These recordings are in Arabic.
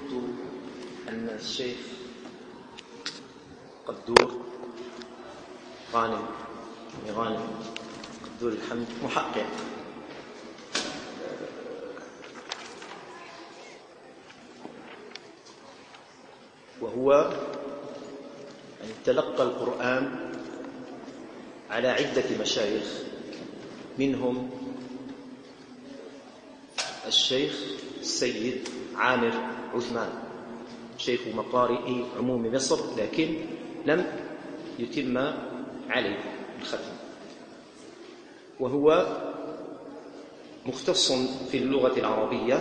قلت أن الشيخ قدور غانم قدور الحمد محقق، وهو تلقى القرآن على عدة مشايخ، منهم الشيخ السيد عامر عثمان شيخ مقارئ عموم مصر، لكن لم يتم عليه الختم، وهو مختص في اللغة العربية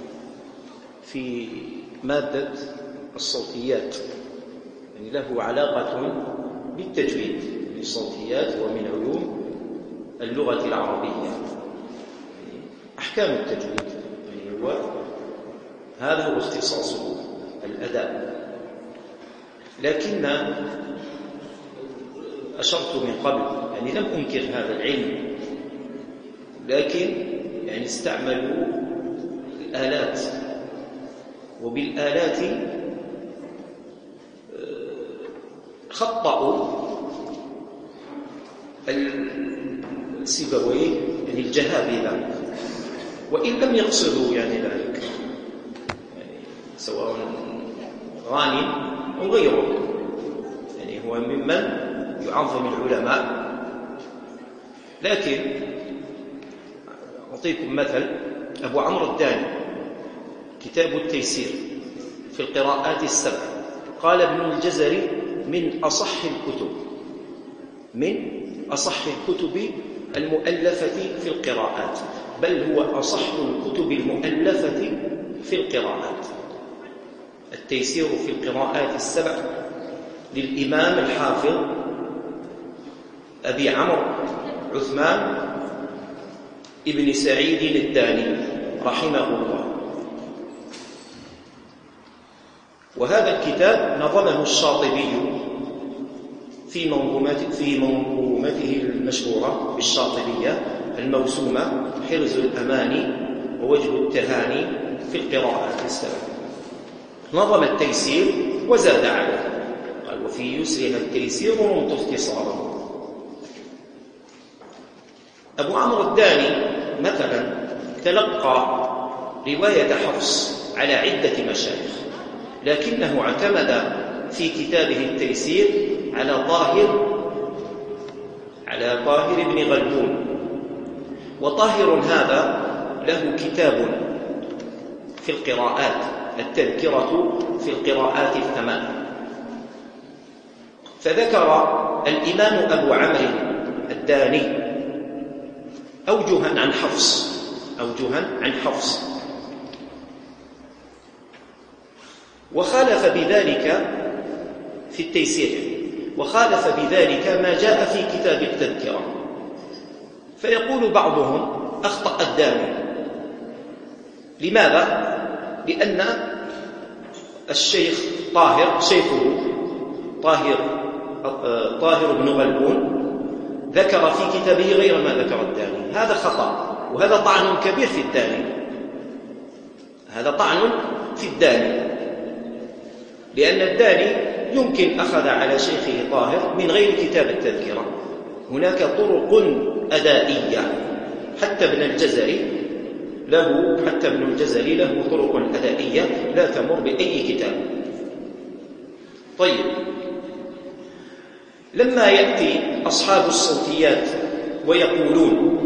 في مادة الصوتيات، يعني له علاقة بالتجويد من الصوتيات ومن علوم اللغة العربية، أحكام التجويد، يعني هذا هو اختصاصه الأداء. لكن أشرت من قبل يعني لم أنكر هذا العلم، لكن يعني استعملوا الآلات، وبالآلات خطأوا السيبويه يعني الجهابذة، وإن لم يقصدوا يعني ذلك، يعني سواء غانم أو غيره، يعني هو ممن يعظم العلماء. لكن أعطيكم مثل: أبو عمرو الداني كتاب التيسير في القراءات السبع، قال ابن الجزري من أصح الكتب المؤلفة في القراءات، بل هو أصح الكتب المؤلفة في القراءات. التيسير في القراءات السبع للإمام الحافظ أبي عمرو عثمان ابن سعيد الداني رحمه الله. وهذا الكتاب نظمه الشاطبي في منظومته المشهورة بالشاطبية الموسومة حرز الأماني ووجه التهاني في القراءات السبع. نظم التيسير وزاد عليه، قال: وفي يسرها التيسير رمت اختصاره. أبو عمرو الداني مثلا تلقى رواية حفص على عدة مشايخ، لكنه اعتمد في كتابه التيسير على طاهر بن غلبون. وطاهر هذا له كتاب في القراءات، التذكرة في القراءات الثمان. فذكر الإمام أبو عمرو الداني أوجها عن حفص، وخالف بذلك في التيسير، وخالف بذلك ما جاء في كتاب التذكرة. فيقول بعضهم: أخطأ الداني. لماذا؟ لأن الشيخ شيخه طاهر بن غلبون ذكر في كتابه غير ما ذكر الداني. هذا خطأ، وهذا طعن كبير في الداني، لأن الداني يمكن أخذ على شيخه طاهر من غير كتاب التذكرة. هناك طرق أدائية، حتى ابن الجزري له طرق أدائية لا تمر بأي كتاب. طيب، لما يأتي أصحاب الصوتيات ويقولون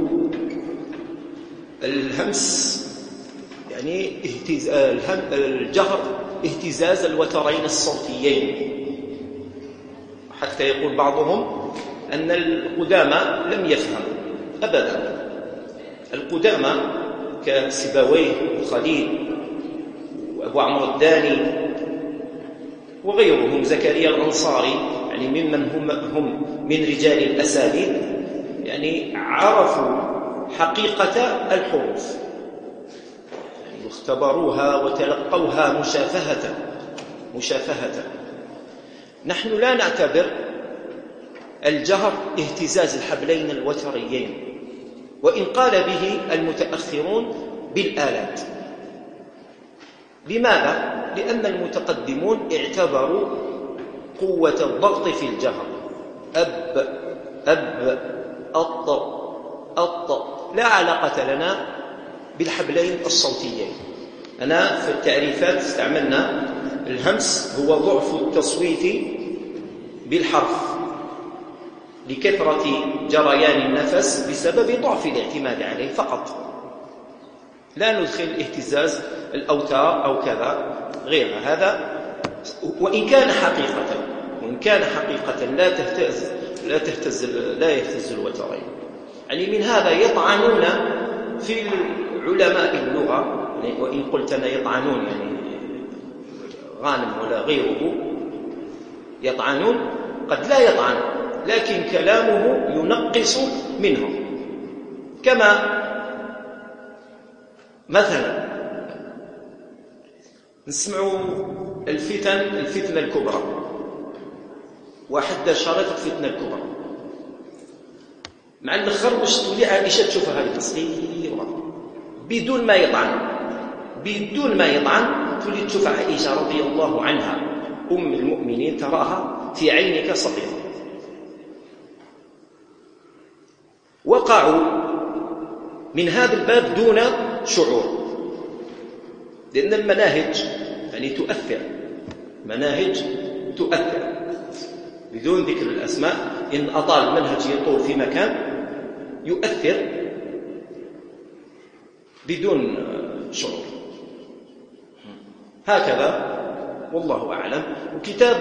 الهمس يعني الجهر اهتزاز الوترين الصوتيين، حتى يقول بعضهم أن القدامى لم يفهموا أبدا. القدامى كسيبويه وخليل وأبو عمرو الداني وغيرهم، زكريا الأنصاري، يعني ممن هم من رجال الأساليب، يعني عرفوا حقيقة الحروف، يعني واختبروها وتلقوها مشافهة. نحن لا نعتبر الجهر اهتزاز الحبلين الوتريين، وإن قال به المتأخرون بالآلات. لماذا؟ لأن المتقدمون اعتبروا قوة الضغط في الجهر أب أط لا علاقة لنا بالحبلين الصوتيين. أنا في التعريفات استعملنا الهمس هو ضعف التصويت بالحرف لكثرة جريان النفس بسبب ضعف الاعتماد عليه فقط، لا ندخل اهتزاز الأوتار أو كذا غير هذا. وإن كان حقيقة لا يهتز الوترين. يعني من هذا يطعنون في علماء اللغة، يعني وإن قلت أنا يطعنون يعني غانم ولا غيره يطعنون، قد لا يطعن لكن كلامه ينقص منهم. كما مثلا نسمعوا الفتنة الكبرى، واحد شارط الفتنة الكبرى مع الاخر باش تولي عائشة تشوفها هذه صغيرة بدون ما يطعن تولي تشوف عائشة رضي الله عنها أم المؤمنين تراها في عينك صغيرة. وقعوا من هذا الباب دون شعور، لأن المناهج يعني تؤثر بدون ذكر الأسماء. إن أطال المنهج يطول في مكان يؤثر بدون شعور. هكذا والله أعلم. وكتاب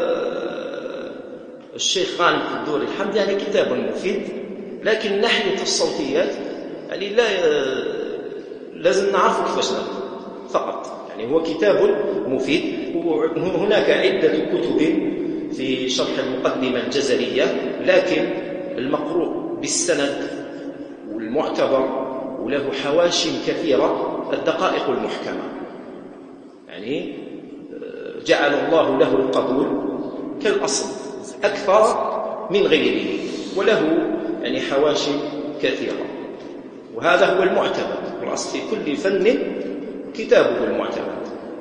الشيخ غانم الدوري الحمد يعني كتاب مفيد، لكن ناحية الصوتيات يعني لازم نعرف كيفاش ناخذ فقط. يعني هو كتاب مفيد. وهناك عدة كتب في شرح المقدمة الجزرية، لكن المقروء بالسند والمعتبر وله حواشي كثيرة الدقائق المحكمة، يعني جعل الله له القبول كالأصل أكثر من غيره، وله يعني حواشي كثيرة. وهذا هو المعتمد، والأصل في كل فن كتابه المعتمد.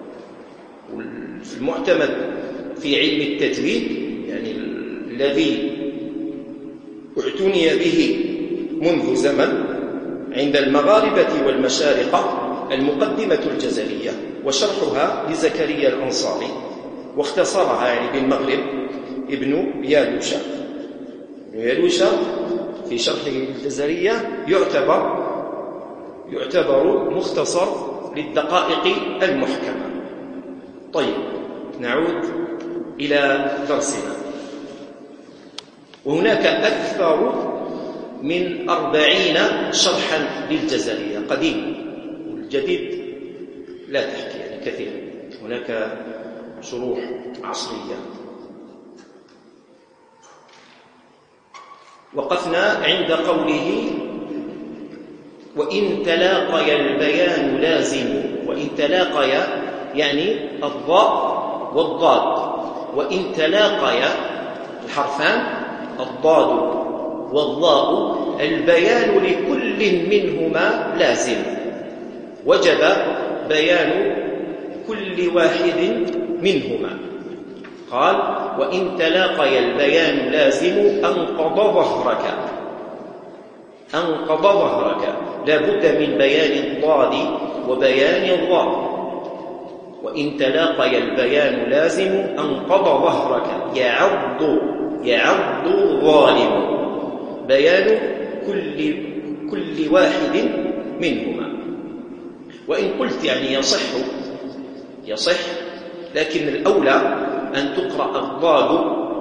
والمعتمد في علم التجويد يعني الذي اعتني به منذ زمن عند المغاربة والمشارقة المقدمة الجزرية، وشرحها لزكريا الأنصاري، واختصرها يعني بالمغرب ابن يالوشا في شرحه الجزرية يعتبر مختصر للدقائق المحكمة. طيب نعود إلى درسنا. وهناك أكثر من 40 شرحا للجزرية قديم، والجديد لا تحكي يعني كثير. هناك شروح عصرية. وقفنا عند قوله وإن تلاقي البيان لازم. وإن تلاقي يعني الضاء والضاد، وإن تلاقي الحرفان الضاد والضاء البيان لكل منهما لازم، وجب بيان كل واحد منهما. قال وإن تلاقي البيان لازم أنقض ظهرك لا بد من بيان الضاد وبيان الضاء. وإن تلاقي البيان لازم أنقض ظهرك يعض ظالم، بيان كل واحد منهما. وإن قلت يعني يصح، لكن الأولى أن تقرأ الضاد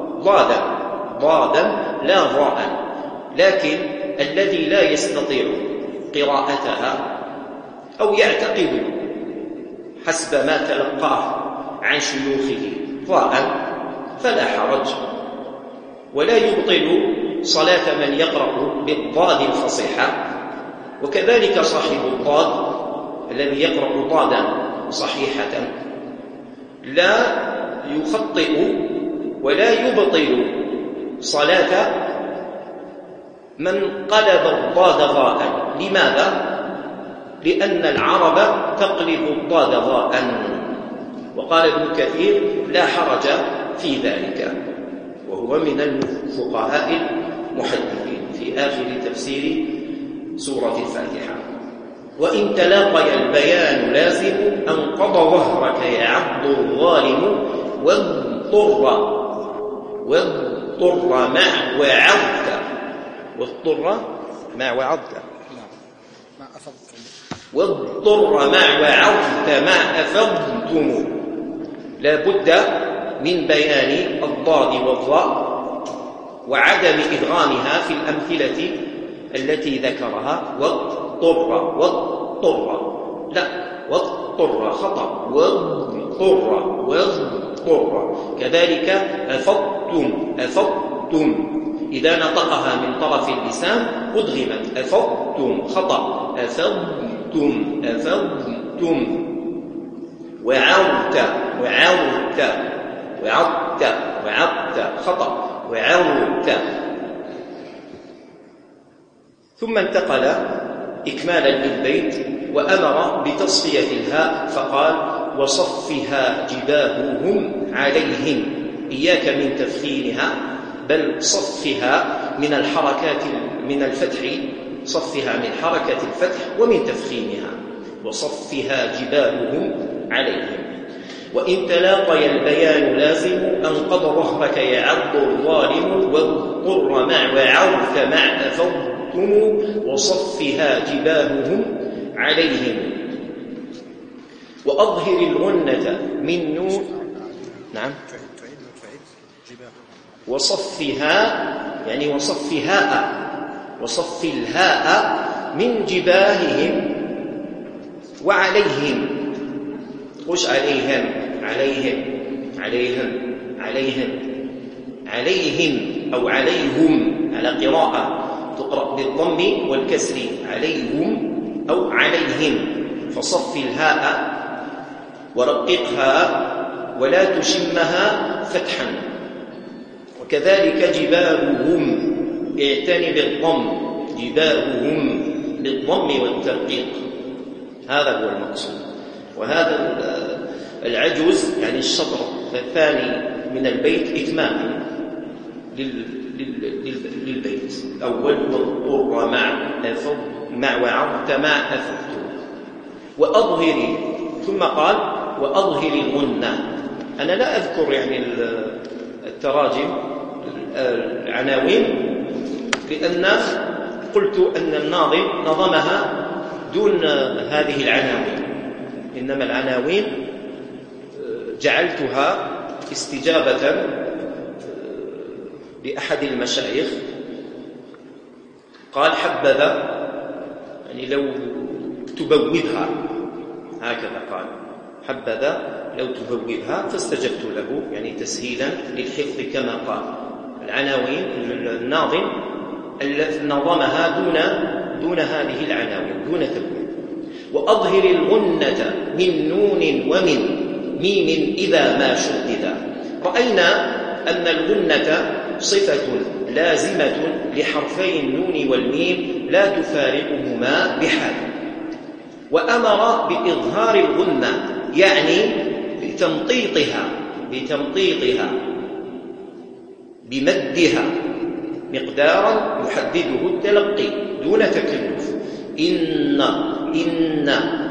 ضادا لا ضاء. لكن الذي لا يستطيع قراءتها أو يعتقد حسب ما تلقاه عن شيوخه ضاء فلا حرج، ولا يبطل صلاة من يقرأ بالضاد الفصيحة. وكذلك صاحب الضاد الذي يقرأ ضادا صحيحة لا يخطئ ولا يبطل صلاة من قلب الضاد ضاء. لماذا؟ لأن العرب تقلب الضاد ضاء. وقال ابن كثير لا حرج في ذلك، وهو من الفقهاء المحدثين في آخر تفسير سورة الفاتحة. وإن تلاقي البيان لازم أنقض ظهرك يعض الظالم واضطر مع وعظت واضطر مع وعظت واضطر مع وعظت مع أفضتم. لا بد من بيان الضاد والظاء وعدم إدغامها في الأمثلة التي ذكرها. واضطر لا، واضطر خطأ، واضطر كذلك. أفضتم إذا نطقها من طرف اللسان أدغمت. أفضتم خطأ، أفضتم. وعوت خطأ، وعوت. ثم انتقل إكمالا للبيت وأمر بتصفية الهاء فقال: وصفها جباههم عليهم. إياك من تفخيمها، بل صفها من الحركات من الفتح، صفها من حركة الفتح ومن تفخيمها. وصفها جباههم عليهم. وإن تلاقي البيان لازم أنقض ظهرك يعض الظالم واضطر مع وعوث مع أفضتم وصفها جباههم عليهم. وأظهر الغنة من نون. نعم. وصفها يعني وصف الهاء من جباههم وعليهم. قش عليهم أو عليهم على قراءة تقرأ بالضم والكسر، عليهم أو عليهم. فصف الهاء ورققها ولا تشمها فتحا. وكذلك جباههم، اعتني بالضم، جباههم بالضم والترقيق، هذا هو المقصود. وهذا العجز يعني الشطر الثاني من البيت إتمام للبيت الأول. واضطر مع وعظت مع أفضت. وأظهر، ثم قال: وأظهر الغنة. أنا لا أذكر يعني التراجم العناوين، لأن قلت أن الناظم نظمها دون هذه العناوين، إنما العناوين جعلتها استجابة لأحد المشايخ قال: حبذا يعني لو تبوبها، هكذا قال، حبذا لو تبوبها، فاستجبت له يعني تسهيلا للحفظ كما قال. العناوين الناظم نظمها دون هذه العناوين، دون تبويب. وأظهر الغنة من نون ومن ميم إذا ما شددا. رأينا أن الغنة صفة لازمة لحرفي النون والميم لا تفارقهما بحال. وأمر بإظهار الغنة يعني بتمطيطها بمدها مقدارا يحدده التلقي دون تكلف. إن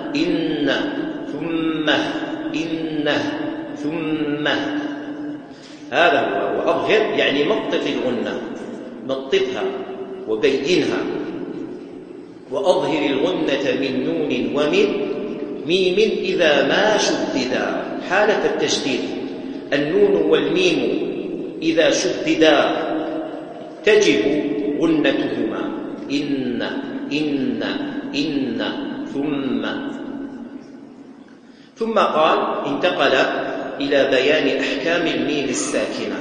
ثم هذا هو. وأظهر يعني مطط الغنة، مططها وبينها. وأظهر الغنة من نون ومن ميم إذا ما شددا، حالة التشديد. النون والميم إذا شددا تجب غنتهما. إن ثم قال: انتقل إلى بيان أحكام الميم الساكنة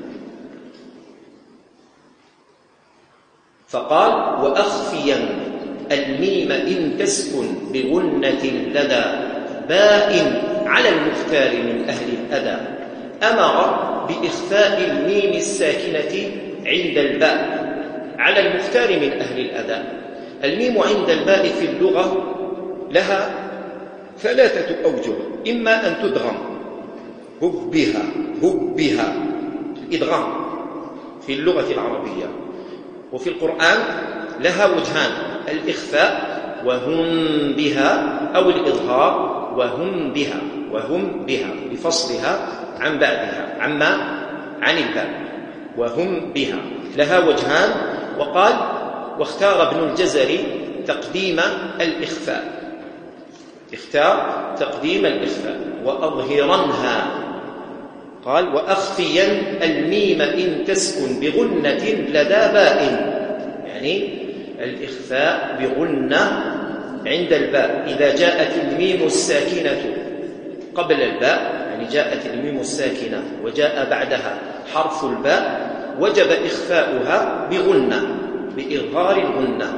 فقال: وأخفيا الميم إن تسكن بغنة لدى باء على المختار من أهل الأدى. أمر بإخفاء الميم الساكنة عند الباء على المختار من أهل الأداء. الميم عند الباء في اللغة لها 3 أوجه: إما أن تدغم هبها هبها، الإدغام في اللغة العربية، وفي القرآن لها وجهان: الإخفاء وهم بها، أو الإظهار وهم بها، وهم بها بفصلها عن بعدها عن الباء، وهم بها لها وجهان. وقال واختار ابن الجزري تقديم الإخفاء، اختار تقديم الإخفاء. وأظهرنها قال وأخفيا الميم إن تسكن بغنة لدى باء، يعني الإخفاء بغنة عند الباء إذا جاءت الميم الساكنة قبل الباء، يعني جاءت الميم الساكنة وجاء بعدها حرف الباء، وجب إخفاؤها بغنة، بإظهار الغنة.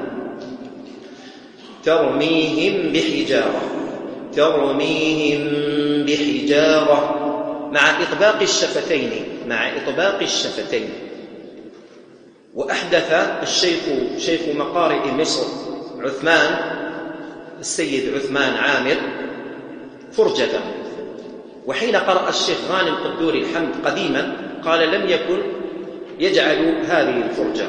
ترميهم بحجارة، ترميهم بحجارة، مع إطباق الشفتين، مع إطباق الشفتين. وأحدث شيخ مقارئ مصر عثمان السيد عثمان عامر فرجة، وحين قرأ الشيخ غانم قدوري الحمد قديما قال لم يكن يجعل هذه الفرجة،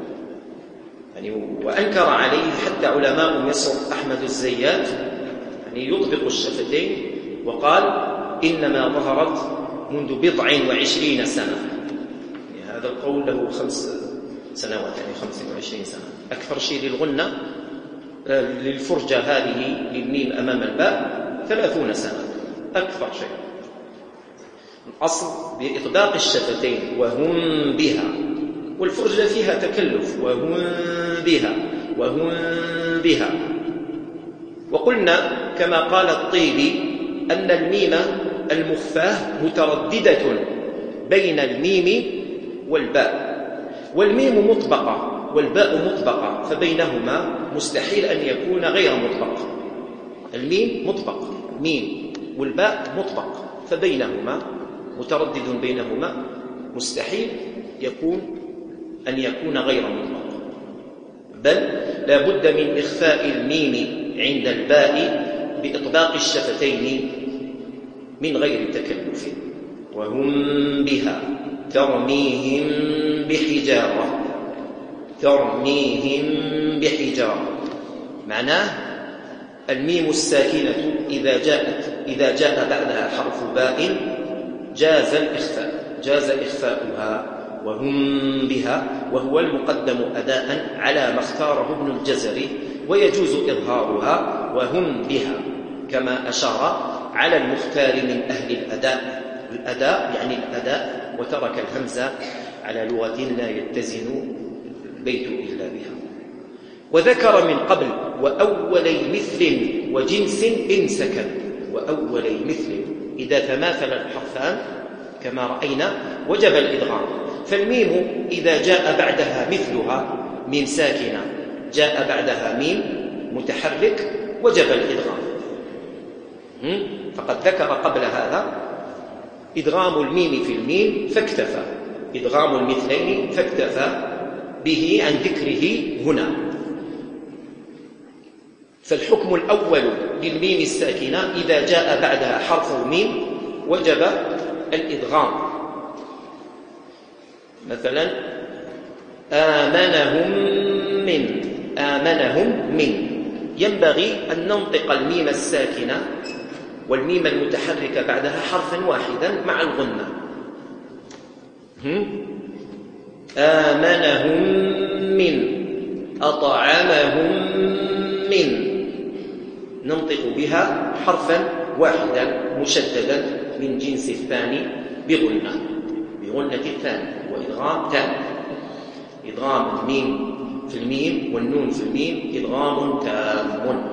يعني وأنكر عليه حتى علماء مصر أحمد الزيات، يعني يطبق الشفتين، وقال إنما ظهرت منذ 27 سنة. يعني هذا القول له 5 سنوات، يعني 25 سنة. أكثر شيء للغنة للفرجة هذه للميم أمام الباء 30 سنة أكثر شيء. الأصل بإطباق الشفتين وهم بها، والفرجة فيها تكلف، وهم بها وهم بها. وقلنا كما قال الطيبي أن الميم المخفاة مترددة بين الميم والباء، والميم مطبقة والباء مطبقة، فبينهما مستحيل أن يكون غير مطبق. الميم مطبق، ميم، والباء مطبق، فبينهما متردد بينهما، مستحيل أن يكون غير مطبق، بل لا بد من إخفاء الميم عند الباء بإطباق الشفتين من غير تكلف. وهم بها ترميهم بحجارة، ترميهم بحجارة، معناه الميم الساكنة إذا جاء بعدها حرف باء جاز الإخفاء، جاز إخفاؤها. وهم بها، وهو المقدم أداء على ما اختاره ابن الجزري، ويجوز إظهارها وهم بها، كما أشار على المختار من أهل الأداء. الأداء يعني الأداء، وترك الهمزة على لغة لا يتزن البيت إلا بها. وذكر من قبل وأولي مثل وجنس إن سكن، وأولي مثل إذا تماثل الحرفان كما رأينا وجب الإدغام. فالميم إذا جاء بعدها مثلها ميم ساكنة، جاء بعدها ميم متحرك، وجب الإدغام. فقد ذكر قبل هذا إدغام الميم في الميم فاكتفى، إدغام المثلين فاكتفى به عن ذكره هنا. فالحكم الأول للميم الساكنة إذا جاء بعدها حرف ميم وجب الإدغام. مثلا آمنهم من ينبغي أن ننطق الميم الساكنة والميم المتحركة بعدها حرفا واحدا مع الغنة. آمنهم من، أطعمهم من، ننطق بها حرفا واحدا مشددا من جنس الثاني بغنة الثاني، وإدغام تام، إدغام الميم في الميم والنون في الميم إدغام تام.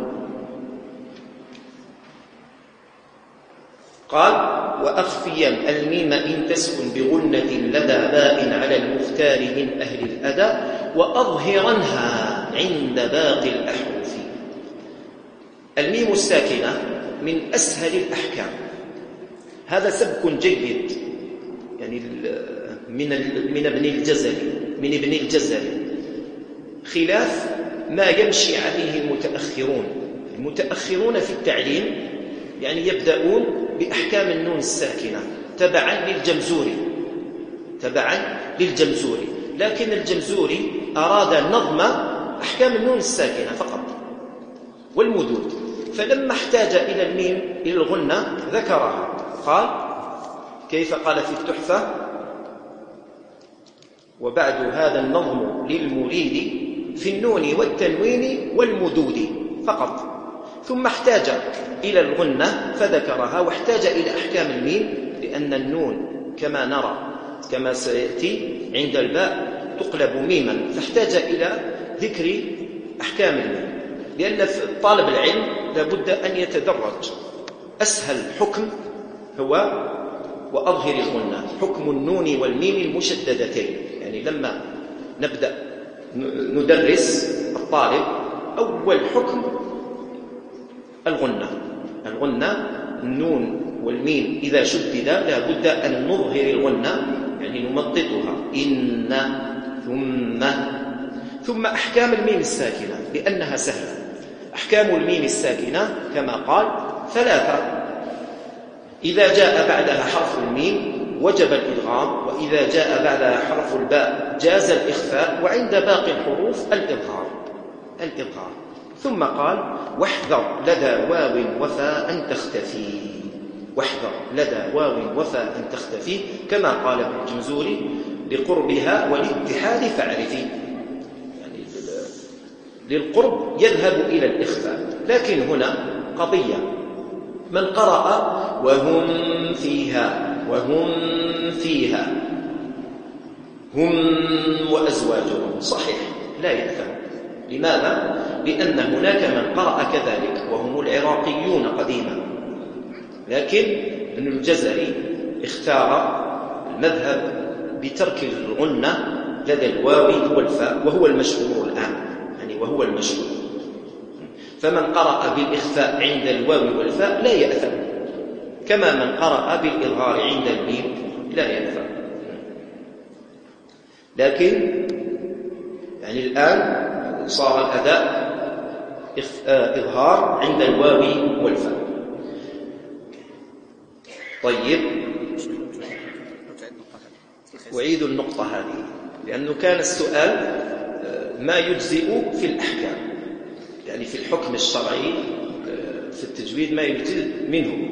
قال وأخفيا الميم إن تسكن بغنة لدى باء على المختار من أهل الأداء، وأظهرنها عند باقي الأحرف. الميم الساكنة من أسهل الأحكام، هذا سبك جيد يعني من ابن الجزري، خلاف ما يمشي عليه المتأخرون المتأخرون في التعليم يعني يبدأون بأحكام النون الساكنة تبعا للجمزوري، لكن الجمزوري أراد نظم أحكام النون الساكنة فقط والمدود، فلما احتاج إلى الميم إلى الغنة ذكرها. قال كيف؟ قال في التحفة: وبعد هذا النظم للمريد في النون والتنوين والمدود فقط، ثم احتاج إلى الغنة فذكرها، واحتاج إلى أحكام الميم لأن النون كما نرى كما سيأتي عند الباء تقلب ميما، فاحتاج إلى ذكر أحكام الميم، لأن طالب العلم لابد أن يتدرج. أسهل حكم هو وأظهر الغنة، حكم النون والميم المشددتين. يعني لما نبدأ ندرس الطالب أول حكم الغنة، النون والميم إذا شددا لابد أن نظهر الغنة، يعني نمططها، إن ثم أحكام الميم الساكنة لأنها سهلة. أحكام الميم الساكنة كما قال 3: إذا جاء بعدها حرف الميم وجب الإدغام، وإذا جاء بعدها حرف الباء جاز الإخفاء، وعند باقي الحروف الإظهار. ثم قال: واحذر لدى واو وفاء تختفي، كما قال ابن الجمزوري: لقربها والاتحاد فاعرفي، يعني للقرب يذهب إلى الإخفاء. لكن هنا قضية: من قرأ وهم فيها هم وأزواجهم صحيح لا يأثم. لماذا؟ لأن هناك من قرأ كذلك وهم العراقيون قديما، لكن ابن الجزري اختار المذهب بترك الغنة لدى الواو والفاء، وهو المشهور الآن، وهو المشهور. فمن قرأ بالإخفاء عند الواو والفاء لا يأثم، كما من قرأ بالإظهار عند الميم لا يأثم. لكن الآن صار الأداء إظهار عند الواو والفاء. طيب، أعيد النقطة هذه لأنه كان السؤال ما يجزئ في الأحكام، يعني في الحكم الشرعي في التجويد ما يجزئ منه.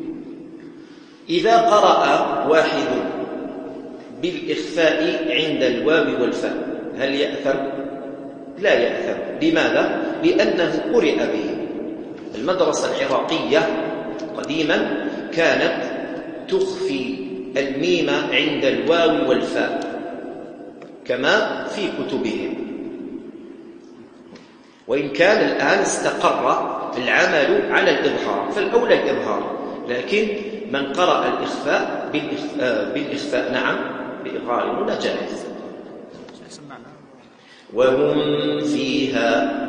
إذا قرأ واحد بالإخفاء عند الواو والفاء هل يأثم؟ لا يأثم. لماذا؟ لأنه قرئ به. المدرسة العراقية قديما كانت تخفي الميم عند الواو والفاء كما في كتبهم، وإن كان الآن استقر العمل على الإظهار فالأولى الإظهار، لكن من قرأ الإخفاء بالإخفاء نعم بإظهار هنا جائز. وهم فيها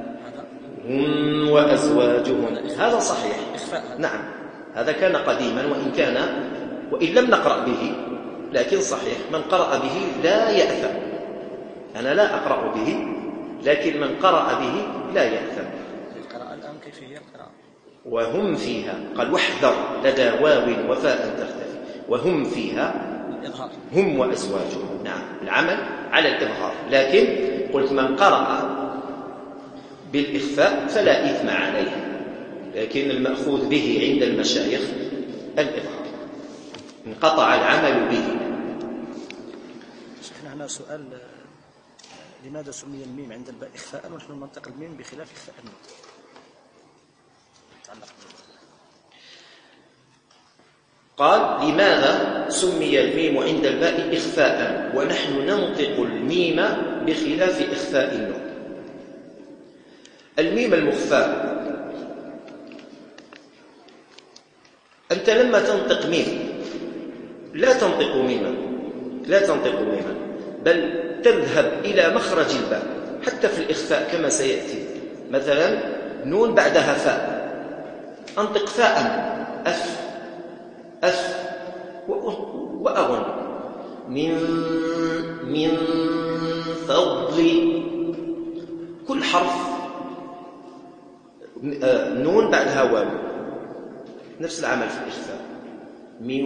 هم وأزواجهم هذا صحيح، نعم هذا كان قديما وإن لم نقرأ به، لكن صحيح من قرأ به لا يأثم. أنا لا أقرأ به، لكن من قرأ به لا يأثم. القراءة الآن كيف هي القراءة؟ وهم فيها، قال واحذر لدى واو وفاء تختفي، وهم فيها هم وأزواجهم، نعم العمل على الإظهار. لكن قلت من قرأ بالإخفاء فلا إثم عليه، لكن المأخوذ به عند المشايخ الإظهار، انقطع العمل به. شيخنا هنا سؤال: لماذا سمي الميم عند الباء إخفاء ونحن ننطق الميم بخلاف إخفاء النون؟ قال: لماذا سمي الميم عند الباء إخفاء ونحن ننطق الميم بخلاف إخفاء النون؟ الميم المخفى، أنت لما تنطق ميم لا تنطق ميما، بل تذهب إلى مخرج الباء حتى في الإخفاء كما سيأتي. مثلا نون بعدها فاء، أنطق فاء أف وأغن من فضل، كل حرف نون بعدها واو، نفس العمل في الإخفاء. من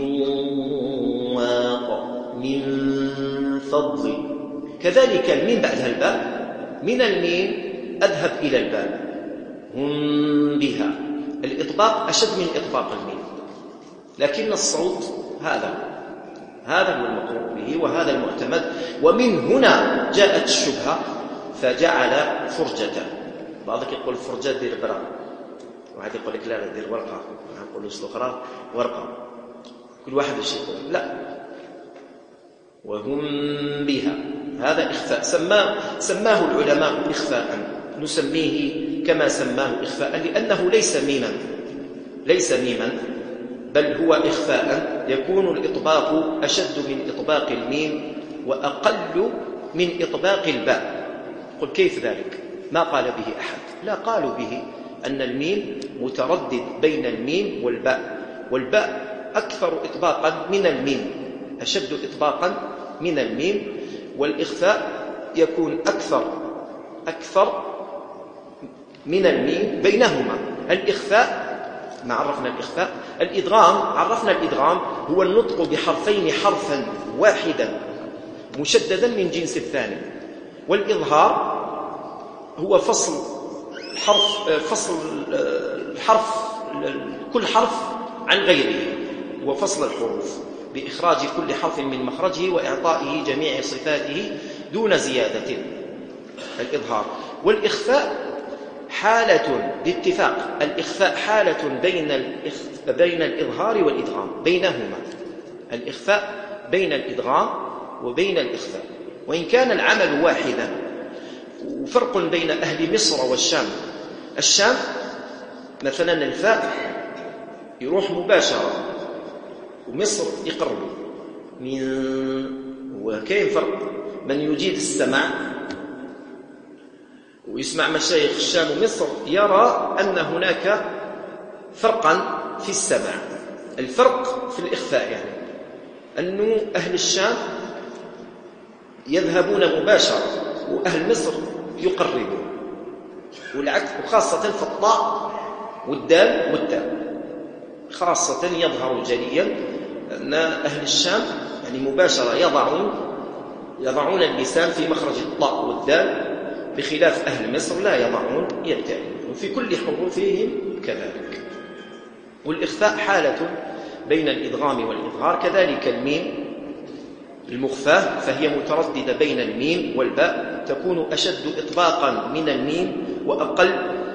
واق، من فضل. كذلك الميم بعدها الباء، من الميم أذهب إلى الباء. هم بها. الإطباق أشد من إطباق الميم، لكن الصوت هذا هو المقروء به وهذا المعتمد. ومن هنا جاءت الشبهة فجعل فرجة. بعضك يقول فرجة دير برا، واحد يقول لك لا دير ورقة، نقول له الأخرى ورقة. كل واحد يشي يقول لا. وهم بها، هذا إخفاء سماه العلماء إخفاء، نسميه كما سماه إخفاء لأنه ليس ميما بل هو إخفاء. يكون الإطباق أشد من إطباق الميم وأقل من إطباق الباء. قل كيف ذلك؟ ما قال به أحد، لا قالوا به أن الميم متردد بين الميم والباء أكثر إطباقا من الميم، أشد إطباقا من الميم، والإخفاء يكون أكثر من الميم بينهما. الإخفاء ما عرفنا الإخفاء. الإدغام عرفنا الإدغام هو النطق بحرفين حرفا واحدا مشددا من جنس الثاني. والإظهار هو فصل الحرف كل حرف عن غيره، وفصل الحروف بإخراج كل حرف من مخرجه وإعطائه جميع صفاته دون زيادة. الإظهار. والإخفاء حالة باتفاق، الإخفاء حالة بين الإظهار والإدغام، بينهما. الإخفاء بين الإدغام وبين الإخفاء، وإن كان العمل واحدا. وفرق بين أهل مصر والشام. الشام مثلا الفاء يروح مباشرة، ومصر يقرب وكاين فرق. من يجيد السمع ويسمع مشايخ الشام ومصر يرى أن هناك فرقا في السمع. الفرق في الإخفاء، يعني أن أهل الشام يذهبون مباشرة وأهل مصر يقربون، والعكس. وخاصة في الطاء والدال والتاء خاصة يظهر جليا أن أهل الشام يعني مباشرة يضعون اللسان في مخرج الطاء والدال، بخلاف أهل مصر لا يضعون يتائون، وفي كل حروفهم كذلك. والإخفاء حالة بين الإدغام والإظهار. كذلك الميم المخفاة فهي مترددة بين الميم والباء، تكون أشد إطباقا من الميم وأقل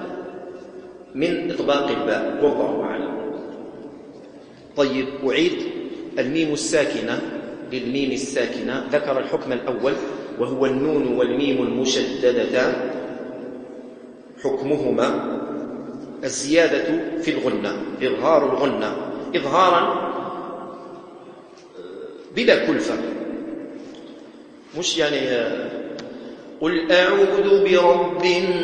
من إطباق الباء، والله أعلم. طيب، أعيد. الميم الساكنة للميم الساكنة ذكر الحكم الأول وهو النون والميم المشددتان. حكمهما الزيادة في الغنة، إظهار الغنة إظهارا بلا كلفة، مش يعني قل أعوذ برب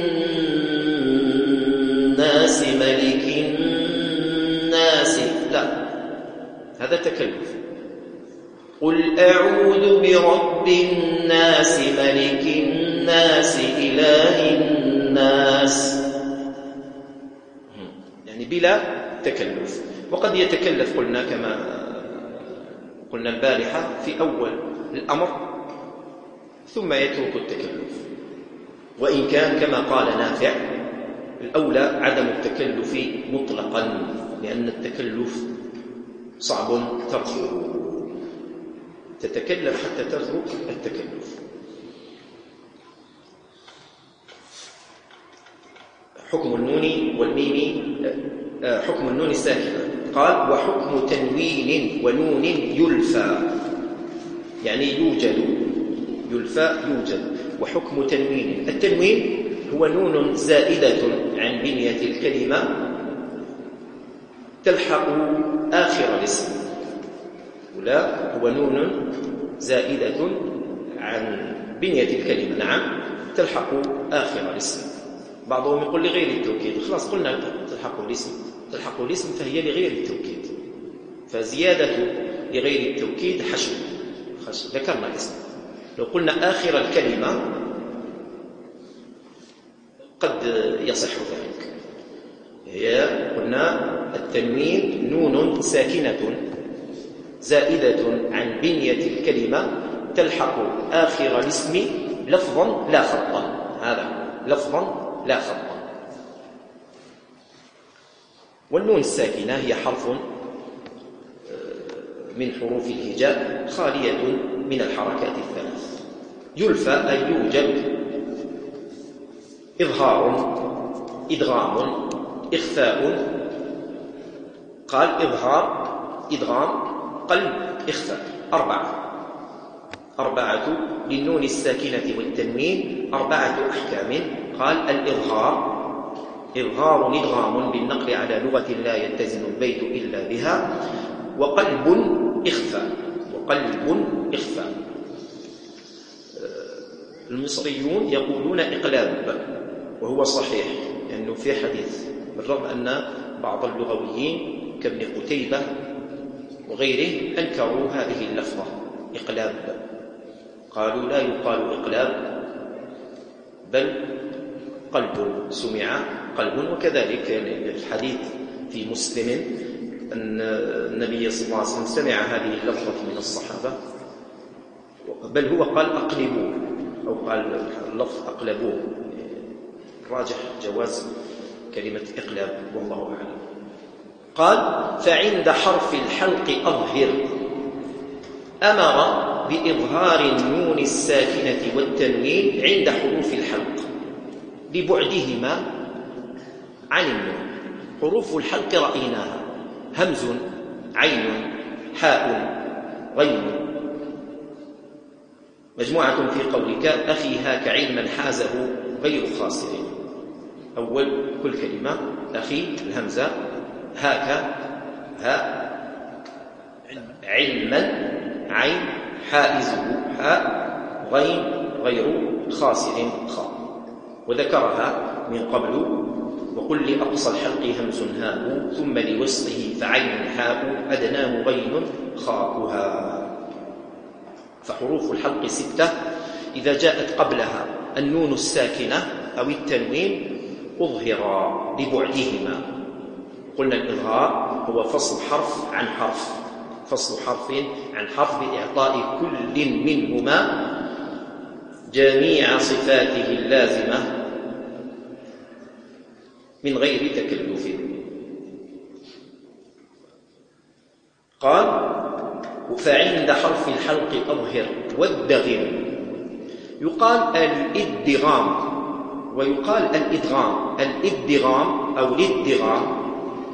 الناس ملك الناس، لا، هذا تكلف. قل أعوذ برب الناس ملك الناس إله الناس، يعني بلا تكلف. وقد يتكلف، قلنا كما قلنا البارحة في أول الأمر، ثم يترك التكلف. وإن كان كما قال نافع الأولى عدم التكلف مطلقا، لأن التكلف صعب تركه، تتكلف حتى تترك التكلف. حكم النون والميم، حكم النون الساكنة قال وحكم تنوين ونون يلفى، يعني يوجد، يلفى يوجد. وحكم تنوين، التنوين هو نون زائدة عن بنية الكلمة تلحق آخر الاسم، ولا هو نون زائدة عن بنية الكلمة، نعم، تلحق آخر الاسم. بعضهم يقول لغير التوكيد، خلاص قلنا تلحق الاسم فهي لغير التوكيد، فزيادة لغير التوكيد حشو، ذكرنا الاسم. لو قلنا آخر الكلمة قد يصح ذلك. هي قلنا التنوين نون ساكنة زائدة عن بنية الكلمة تلحق آخر الاسم لفظا لا خطا، هذا لفظا لا خطا. والنون الساكنة هي حرف من حروف الهجاء خالية من الحركات الثلاث. يلفى أي يوجد إظهار، إدغام، إخفاء. قال إظهار، إدغام، قلب، إخفاء، أربعة للنون الساكنة والتنوين 4 أحكام. قال الإظهار إظهار إدغام بالنقل على لغة لا يتزن البيت إلا بها، وقلب إخفاء، وقلب إخفاء. المصريون يقولون إقلاب، وهو صحيح لأنه في حديث، بالرغم أن بعض اللغويين كابن قتيبة وغيره أنكروا هذه اللفظة إقلاب، قالوا لا يقال إقلاب بل قلب، سمع قلب. وكذلك الحديث في مسلم أن النبي صلى الله عليه وسلم سمع هذه اللفظة من الصحابة، بل هو قال أقلبوه، أو قال اللفظ أقلبوه. راجح جواز كلمة إقلاب والله أعلم. قال فعند حرف الحلق أظهر، أمر بإظهار النون الساكنة والتنوين عند حروف الحلق لبعدهما عن النون. حروف الحلق رأيناها: همز، عين، حاء، غين. مجموعة في قولك أخي هاك علما حازه غير خاسر. أول كل كلمة أخي الهمزة، هاك هاء، علما عين، حائزه حاء، غين غير خاسر خاء. وذكرها من قبل: وقل لأقصى الحلق همز هاء، ثم لوسطه فعين حاء، أدناه غين خاؤها. فحروف الحلق 6 إذا جاءت قبلها النون الساكنة أو التنوين أظهرا لبعدهما. قلنا الإظهار هو فصل حرف عن حرف، فصل حرف عن حرف بإعطاء كل منهما جميع صفاته اللازمة من غير تكلف. قال فعند حرف الحلق أظهر. والدغم يقال الإدغام ويقال الإدغام. الإدغام أو الإدغام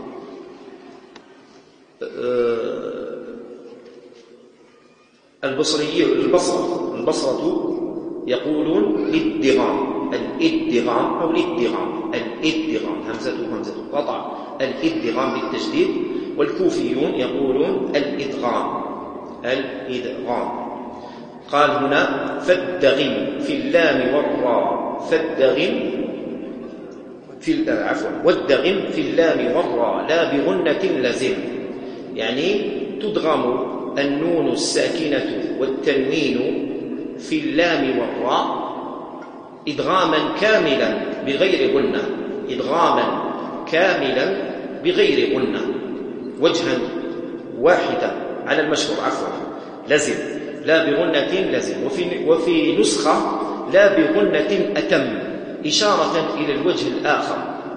البصرة يقولون الإدغام، الإدغام أو الإدغام، الإدغام همزة قطع، الإدغام بالتجديد. والكوفيون يقولون الإدغام، الإدغام. قال هنا فالدغم في اللام والراء، فالدغم في والدغم في اللام والراء لا بغنة لزم. يعني تدغم النون الساكنة والتنوين في اللام والراء إدغاما كاملا بغير غنة، إدغاما كاملا بغير غنة، وجها واحدا على المشهور، لزم، لا بغنة لزم. وفي نسخة لا بغنة أتم، إشارة إلى الوجه الآخر.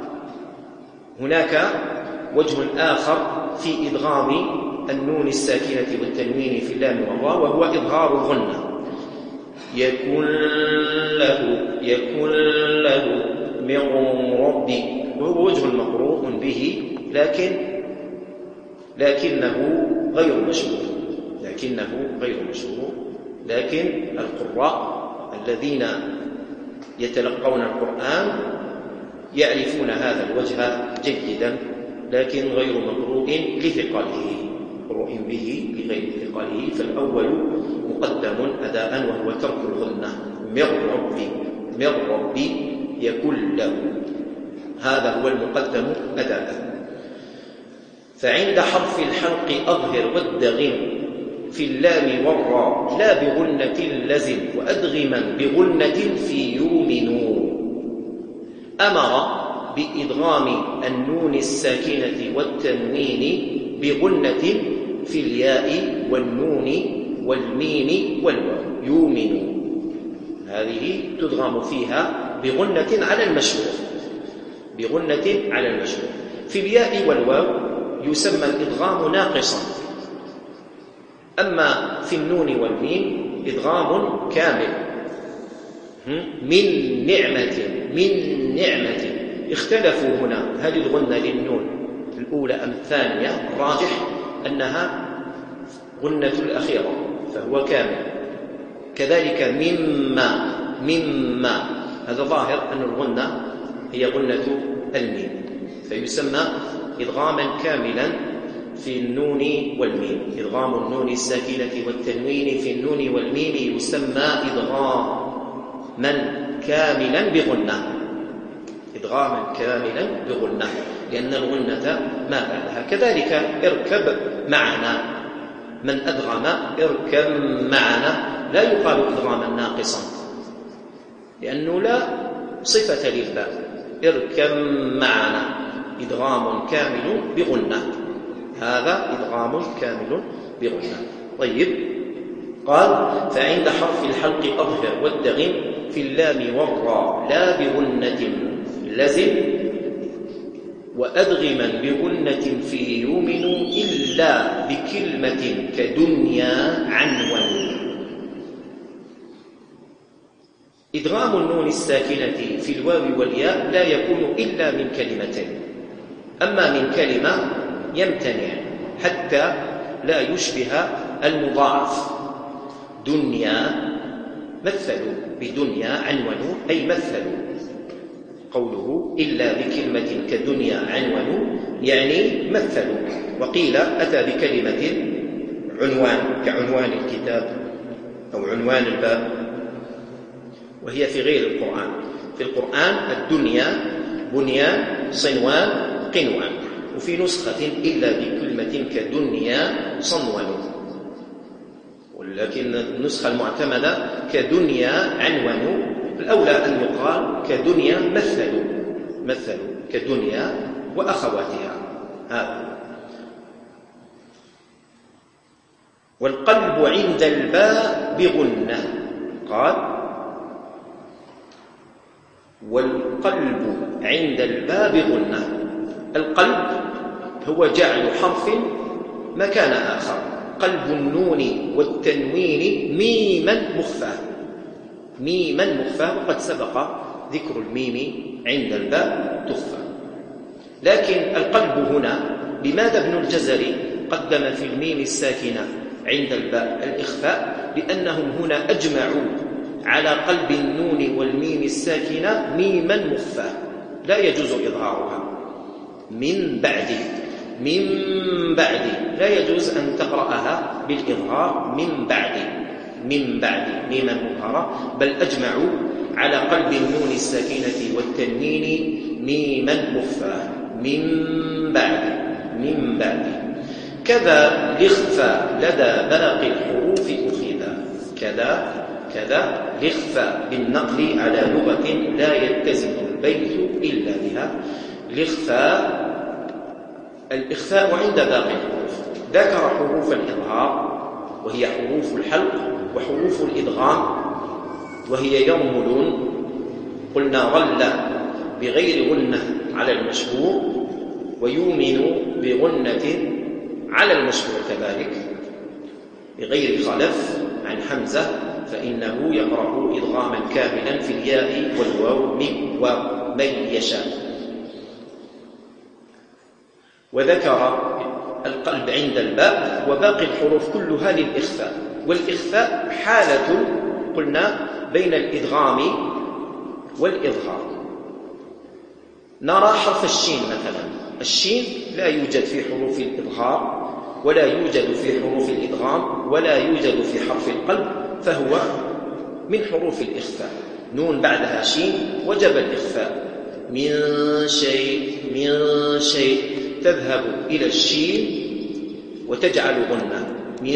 هناك وجه آخر في إدغام النون الساكنة والتنوين في اللام والراء، وهو إظهار الغنة. يكن له من ربي، وهو وجه مقروء به، لكنه غير مشهور. لكن القراء الذين يتلقون القرآن يعرفون هذا الوجه جيدا، لكن غير مقروء لثقله، مقروء به لغير ثقله. فالأول مقدم أداء وهو ترك الغنة. من ربي يكن له، هذا هو المقدم أداء. فعند حرف الحلق أظهر والدغم في اللام والراء لا بغنة لزم، وأدغما بغنة في يؤمنون. أمر بإدغام النون الساكنة والتنوين بغنة في الياء والنون والميم والواو. يؤمن هذه تدغم فيها بغنة على المشهور، بغنة على المشهور. في الياء والواو يسمى الإدغام ناقصا. أما في النون والميم إدغام كامل. من نعمة، من نعمة. اختلفوا هنا هل الغنة للنون الأولى أم الثانية؟ الراجح أنها غنة الأخيرة فهو كامل. كذلك مما، مما هذا ظاهر أن الغنة هي غنة الميم، فيسمى إدغاما كاملا في النون والميم. إدغام النون الساكنة والتنوين في النون والميم يسمى إدغاما كاملا بغنة، إدغاما كاملا بغنة، لأن الغنة ما بعدها. كذلك اركب معنا، من أدغم اركب معنا لا يقال إدغاما ناقصا لأنه لا صفة للباء. اركب معنا إدغام كامل بغنة، هذا إدغام كامل بغنة. طيب، قال فعند حرف الحلق أظهر والدغم في اللام والراء لا بغنة لزم وأدغما بغنة في يؤمن إلا بكلمة كدنيا عنون. إدغام النون الساكنة في الواو والياء لا يكون إلا من كلمتين، أما من كلمة يمتنع حتى لا يشبه المضاعف. دنيا مثلوا بدنيا عنون أي مثلوا. قوله إلا بكلمة كدنيا عنون يعني مثلوا. وقيل أتى بكلمة عنوان كعنوان الكتاب أو عنوان الباب، وهي في غير القرآن. في القرآن الدنيا بنيان صنوان قنوان، وفي نسخة إلا بكلمة كدنيا صنوان، ولكن النسخة المعتمدة كدنيا عنون. الأولى أن يقال كدنيا مثلوا كدنيا وأخواتها. هذا. والقلب عند الباء بغنة. قال والقلب عند الباء بغنة. القلب هو جعل حرف مكان آخر. قلب النون والتنوين ميما مخفى، ميما مخفى، وقد سبق ذكر الميم عند الباء تخفى. لكن القلب هنا لماذا ابن الجزري قدم في الميم الساكنة عند الباء الإخفاء؟ لأنهم هنا أجمعوا على قلب النون والميم الساكنة ميما مخفى لا يجوز إظهارها. من بعد لا يجوز أن تقرأها بالإظهار من بعد ميما مظهرة، بل أجمعوا على قلب النون الساكنة والتنوين ميما مخفى من بعد. كذا الإخفاء لدى باقي الحروف أخذا. كذا الإخفاء بالنقل على لغة لا يتزن البيت إلا بها. الإخفاء عند باقي الحروف. ذكر حروف الإظهار وهي حروف الحلق وحروف الإدغام، وهي يرمل قلنا ظل بغير غنة على المشهور، ويؤمن بغنة على المشهور كذلك بغير خلف عن حمزة، فإنه يقرأ إدغاما كاملا في الياء والواو ومن يشاء. وذكر القلب عند الباء وباقي الحروف كلها للإخفاء. والإخفاء حالة قلنا بين الإدغام والإظهار. نرى حرف الشين مثلا. الشين لا يوجد في حروف الإظهار ولا يوجد في حروف الإدغام ولا يوجد في حرف القلب، فهو من حروف الإخفاء. نون بعدها شين وجب الإخفاء. من شيء تذهب إلى الشين وتجعل غنة. من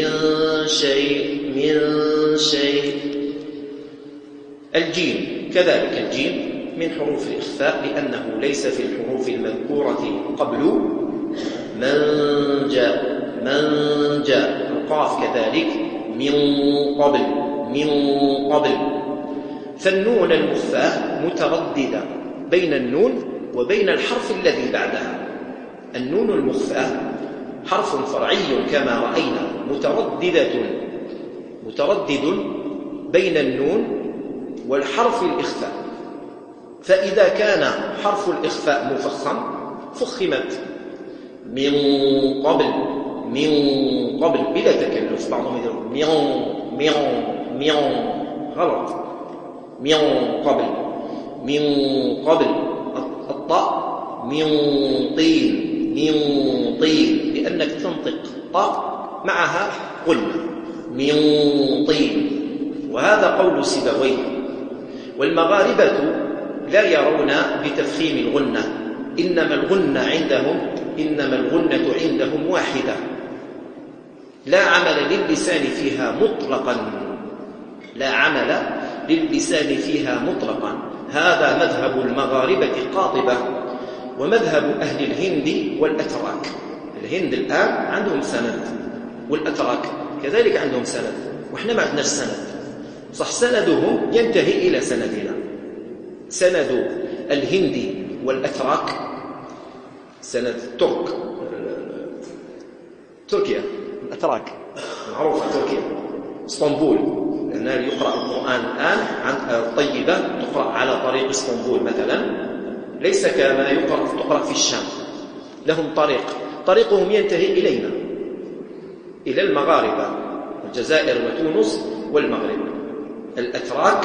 شيء. الجيم كذلك، الجيم من حروف الإخفاء لأنه ليس في الحروف المذكورة قبل من جاء. القاف كذلك من قبل. فالنون المخفاة مترددة بين النون وبين الحرف الذي بعدها. النون المخفاة حرف فرعي كما رأينا متردد بين النون والحرف الإخفاء، فإذا كان حرف الإخفاء مفخم فخمت من قبل بلا تكلف. بعضهم يقول ميون غلط، من قبل. الطاء من طين لأنك تنطق طاء معها قلنا من طين. وهذا قول سيبويه. والمغاربة لا يرون بتفخيم الغنة، إنما الغنة عندهم واحدة، لا عمل للسان فيها مطلقا. هذا مذهب المغاربة قاطبة، ومذهب أهل الهند والأتراك. الهند الآن عندهم سند، والأتراك كذلك عندهم سند، وإحنا ما عندناش سند. صح، سندهم ينتهي إلى سندنا. سند الهند والأتراك سند تركيا، الأتراك معروفة تركيا، اسطنبول، لأن يقرأ القرآن الآن عن طيبة تقرأ على طريق اسطنبول مثلا، ليس كما تقرأ في الشام. لهم طريقهم ينتهي إلينا، إلى المغاربة، الجزائر وتونس والمغرب. الأتراك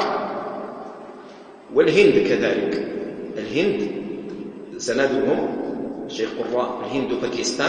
والهند كذلك. الهند سندهم شيخ قراء الهند وباكستان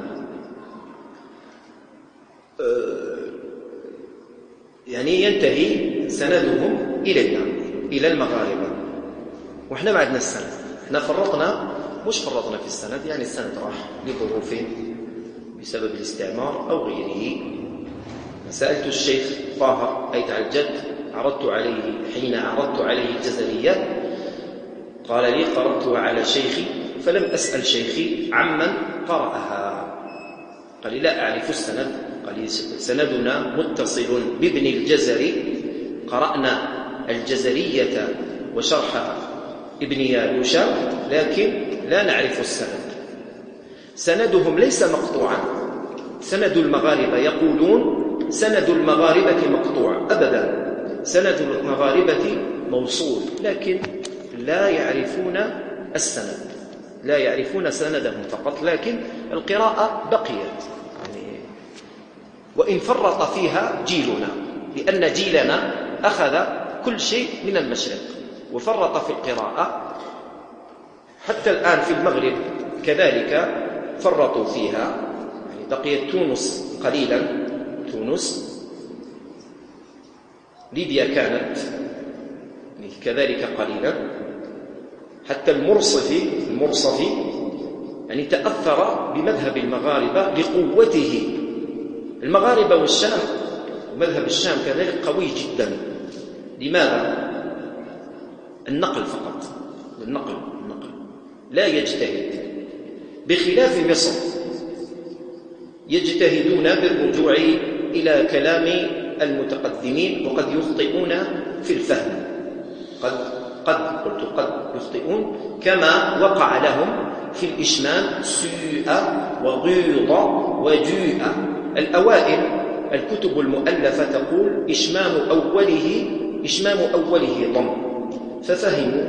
يعني ينتهي سندهم إلينا، إلى المغاربة، وإحنا ما عندنا السند. إحنا مش فرطنا في السند، يعني السند راح لظروف بسبب الاستعمار أو غيره. سألت الشيخ طه أيت الجد حين عرضت عليه الجزريات قال لي قرأتها على شيخي، فلم أسأل شيخي عمن قرأها. قال لي لا أعرف السند. قال لي سندنا متصل بابن الجزري، قرأنا الجزرية وشرح ابن يالوشا، لكن لا نعرف السند. سندهم ليس مقطوعا. سند المغاربة يقولون سند المغاربة مقطوع، أبدا، سند المغاربة موصول، لكن لا يعرفون السند، لا يعرفون سندهم فقط، لكن القراءة بقيت يعني، وإن فرط فيها جيلنا، لأن جيلنا أخذ كل شيء من المشرق وفرط في القراءة. حتى الآن في المغرب كذلك فرطوا فيها، يعني بقيت تونس قليلا، تونس، ليبيا كانت كذلك قليلا، حتى المرصفي يعني تأثر بمذهب المغاربة لقوته. المغاربة والشام ومذهب الشام كذلك قوي جدا. لماذا؟ النقل فقط، النقل لا يجتهد، بخلاف مصر يجتهدون بالرجوع إلى كلام المتقدمين، وقد يخطئون في الفهم، قد يخطئون، كما وقع لهم في الإشمام سوء وغيض وجوء. الأوائل الكتب المؤلفة تقول إشمام أوله ضم، ففهموا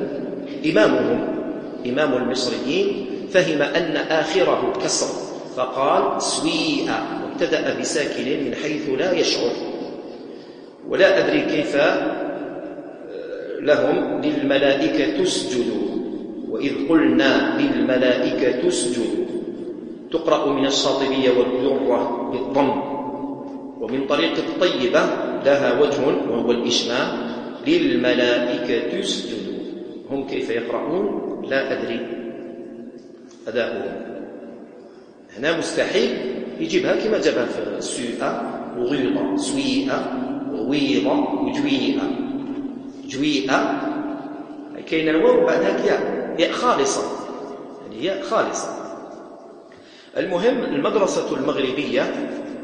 إمام المصريين فهم أن آخره كسر، فقال سويء، وابتدأ بساكن من حيث لا يشعر. ولا أدري كيف لهم للملائكة تسجدوا، وإذ قلنا للملائكة تسجدوا، تقرأ من الشاطبية والدرة بالضم. ومن طريق الطيبة لها وجه وهو الإشمام، للملائكة تسجدوا. هم كيف يقرؤون لا أدري أداؤهم. هنا مستحيل يجيبها كما جابها في السوء وغيضة، سويء وغيضة وجويء. جويء يعني كاين الواو بعدها ياء خالصة، يعني ياء خالصة. المهم المدرسة المغربية،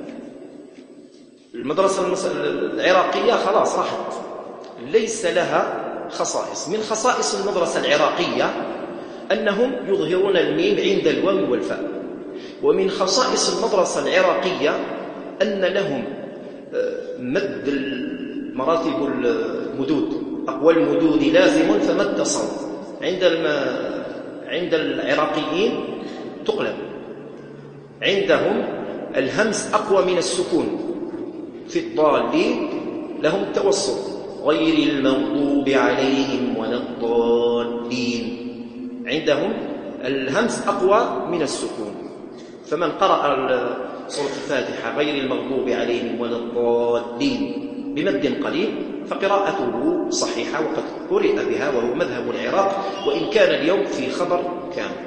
المدرسة العراقية خلاص راحت، ليس لها خصائص. من خصائص المدرسة العراقية أنهم يظهرون الميم عند الواو والفاء. ومن خصائص المدرسة العراقية أن لهم مد مراتب المدود، أقوى المدود لازم فمد صوت. عند العراقيين تقلب، عندهم الهمس أقوى من السكون. في الضالين لهم التوسط، غير المغضوب عليهم ولا الضالين، عندهم الهمس أقوى من السكون. فمن قرأ سورة الفاتحة غير المغضوب عليهم ولا الضالين بمد قليل فقراءته صحيحة وقد قرئ بها، وهو مذهب العراق، وإن كان اليوم في خبر كامل.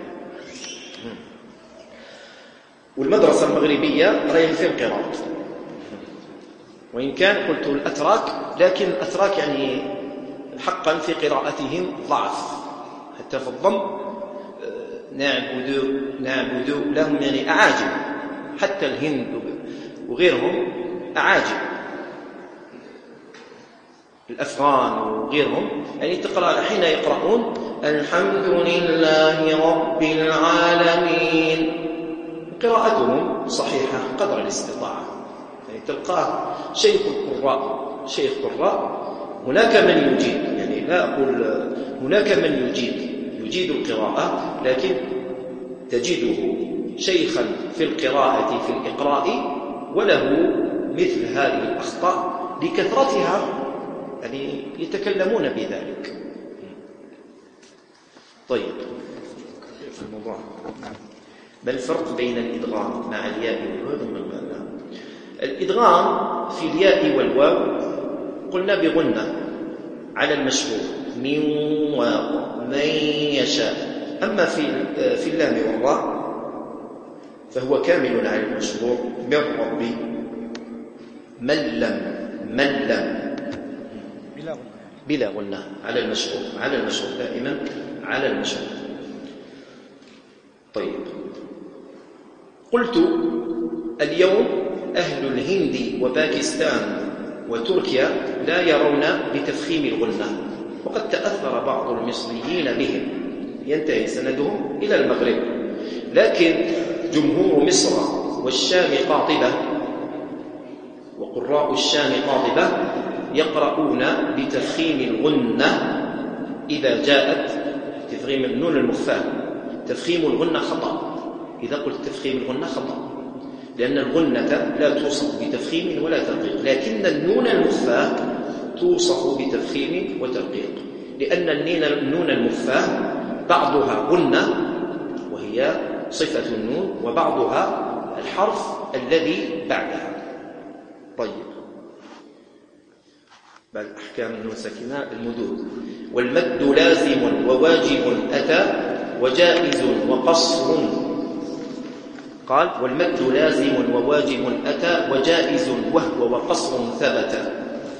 والمدرسة المغربية راهي في القراءة، وإن كان قلت الأتراك، لكن الأتراك يعني حقا في قراءتهم ضعف، حتى في الضم نعبد لهم يعني أعاجم، حتى الهند وغيرهم أعاجم، الأفغان وغيرهم، يعني تقرأ حين يقرؤون الحمد لله رب العالمين قراءتهم صحيحة قدر الاستطاعة. يعني تلقاه شيخ قراء هناك من يجيد، يعني لا أقول هناك من يجيد القراءة، لكن تجده شيخا في القراءة في الإقراء وله مثل هذه الأخطاء لكثرتها، يعني يتكلمون بذلك. طيب في الموضوع ما الفرق بين الإدغام مع الياء والواو والغنة؟ الإدغام في الياء والواو قلنا بغنة على المشهور من ومن يشاء. أما في اللام والراء فهو كامل على المشهور من ربي من لم بلا غنة على المشهور دائما على المشهور. طيب قلت اليوم أهل الهند وباكستان وتركيا لا يرون بتفخيم الغنة، وقد تأثر بعض المصريين بهم، ينتهي سندهم إلى المغرب، لكن جمهور مصر والشام قاطبة وقراء الشام قاطبة يقرؤون بتفخيم الغنة إذا جاءت تفخيم النون المخفاة. تفخيم الغنة خطأ، إذا قلت تفخيم الغنة خطأ، لأن الغنة لا توصف بتفخيم ولا ترقيق، لكن النون المخفاة توصف بتفخيم وترقيق، لأن النون المخفاة بعضها غنة وهي صفة النون، وبعضها الحرف الذي بعدها. طيب بعد أحكام النون ساكنة المدود. والمد لازم وواجب أتى وجائز وقصر. قال والمد لازم وواجب أتى وجائز وهو وقصر ثبت.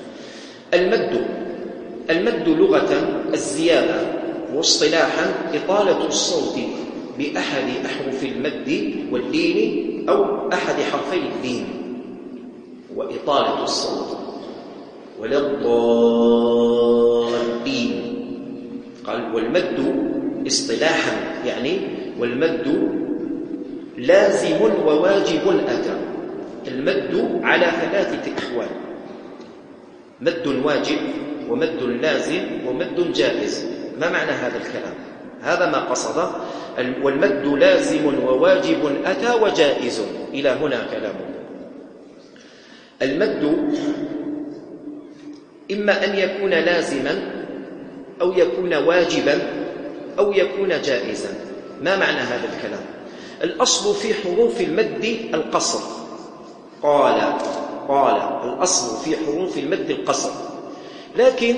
المد لغة الزيادة، واصطلاحا إطالة الصوت بأحد أحرف المد واللين أو أحد حرفي اللين، وإطالة الصوت. ولا الضالين. قال والمد اصطلاحا يعني والمد لازم وواجب أتى. المد على ثلاثة أحوال: مد واجب ومد لازم ومد جائز. ما معنى هذا الكلام؟ هذا ما قصده. والمد لازم وواجب أتى وجائز، إلى هنا كلامه. المد إما أن يكون لازما أو يكون واجبا أو يكون جائزا. ما معنى هذا الكلام؟ الأصل في حروف المد القصر. قال الأصل في حروف المد القصر، لكن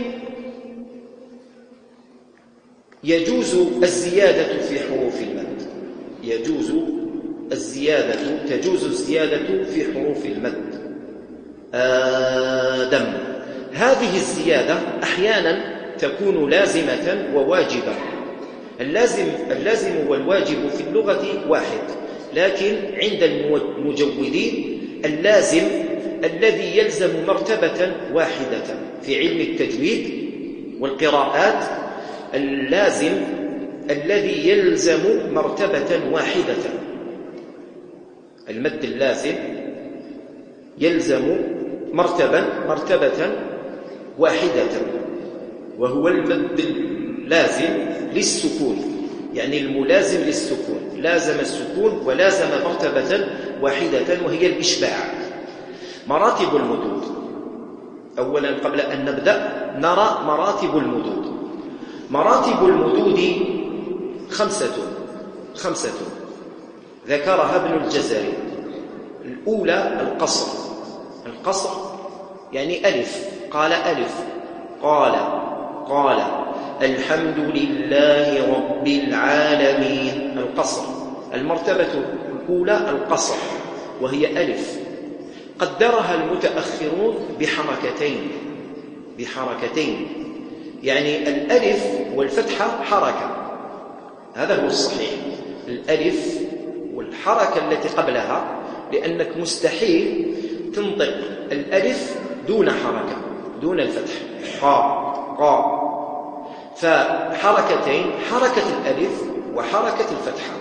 يجوز الزيادة في حروف المد. تجوز الزيادة في حروف المد. آدم، هذه الزيادة أحيانا تكون لازمة وواجبة. اللازم والواجب في اللغة واحد، لكن عند المجودين اللازم الذي يلزم مرتبة واحدة. في علم التجويد والقراءات اللازم الذي يلزم مرتبة واحدة. المد اللازم يلزم مرتبة واحدة، وهو المد اللازم للسكون، يعني الملازم للسكون، لازم السكون ولازم مرتبة واحدة وهي الإشباع. مراتب المدود. أولا قبل أن نبدأ نرى مراتب المدود. مراتب المدود خمسة ذكرها ابن الجزري. الأولى القصر يعني ألف، قال ألف، قال الحمد لله رب العالمين. القصر. المرتبة الأولى القصر وهي ألف، قدرها المتأخرون بحركتين، يعني الألف والفتحة حركة، هذا هو الصحيح. الألف والحركة التي قبلها، لأنك مستحيل تنطق الألف دون حركة، دون الفتح. قا فحركتين، حركة الألف وحركة الفتحة.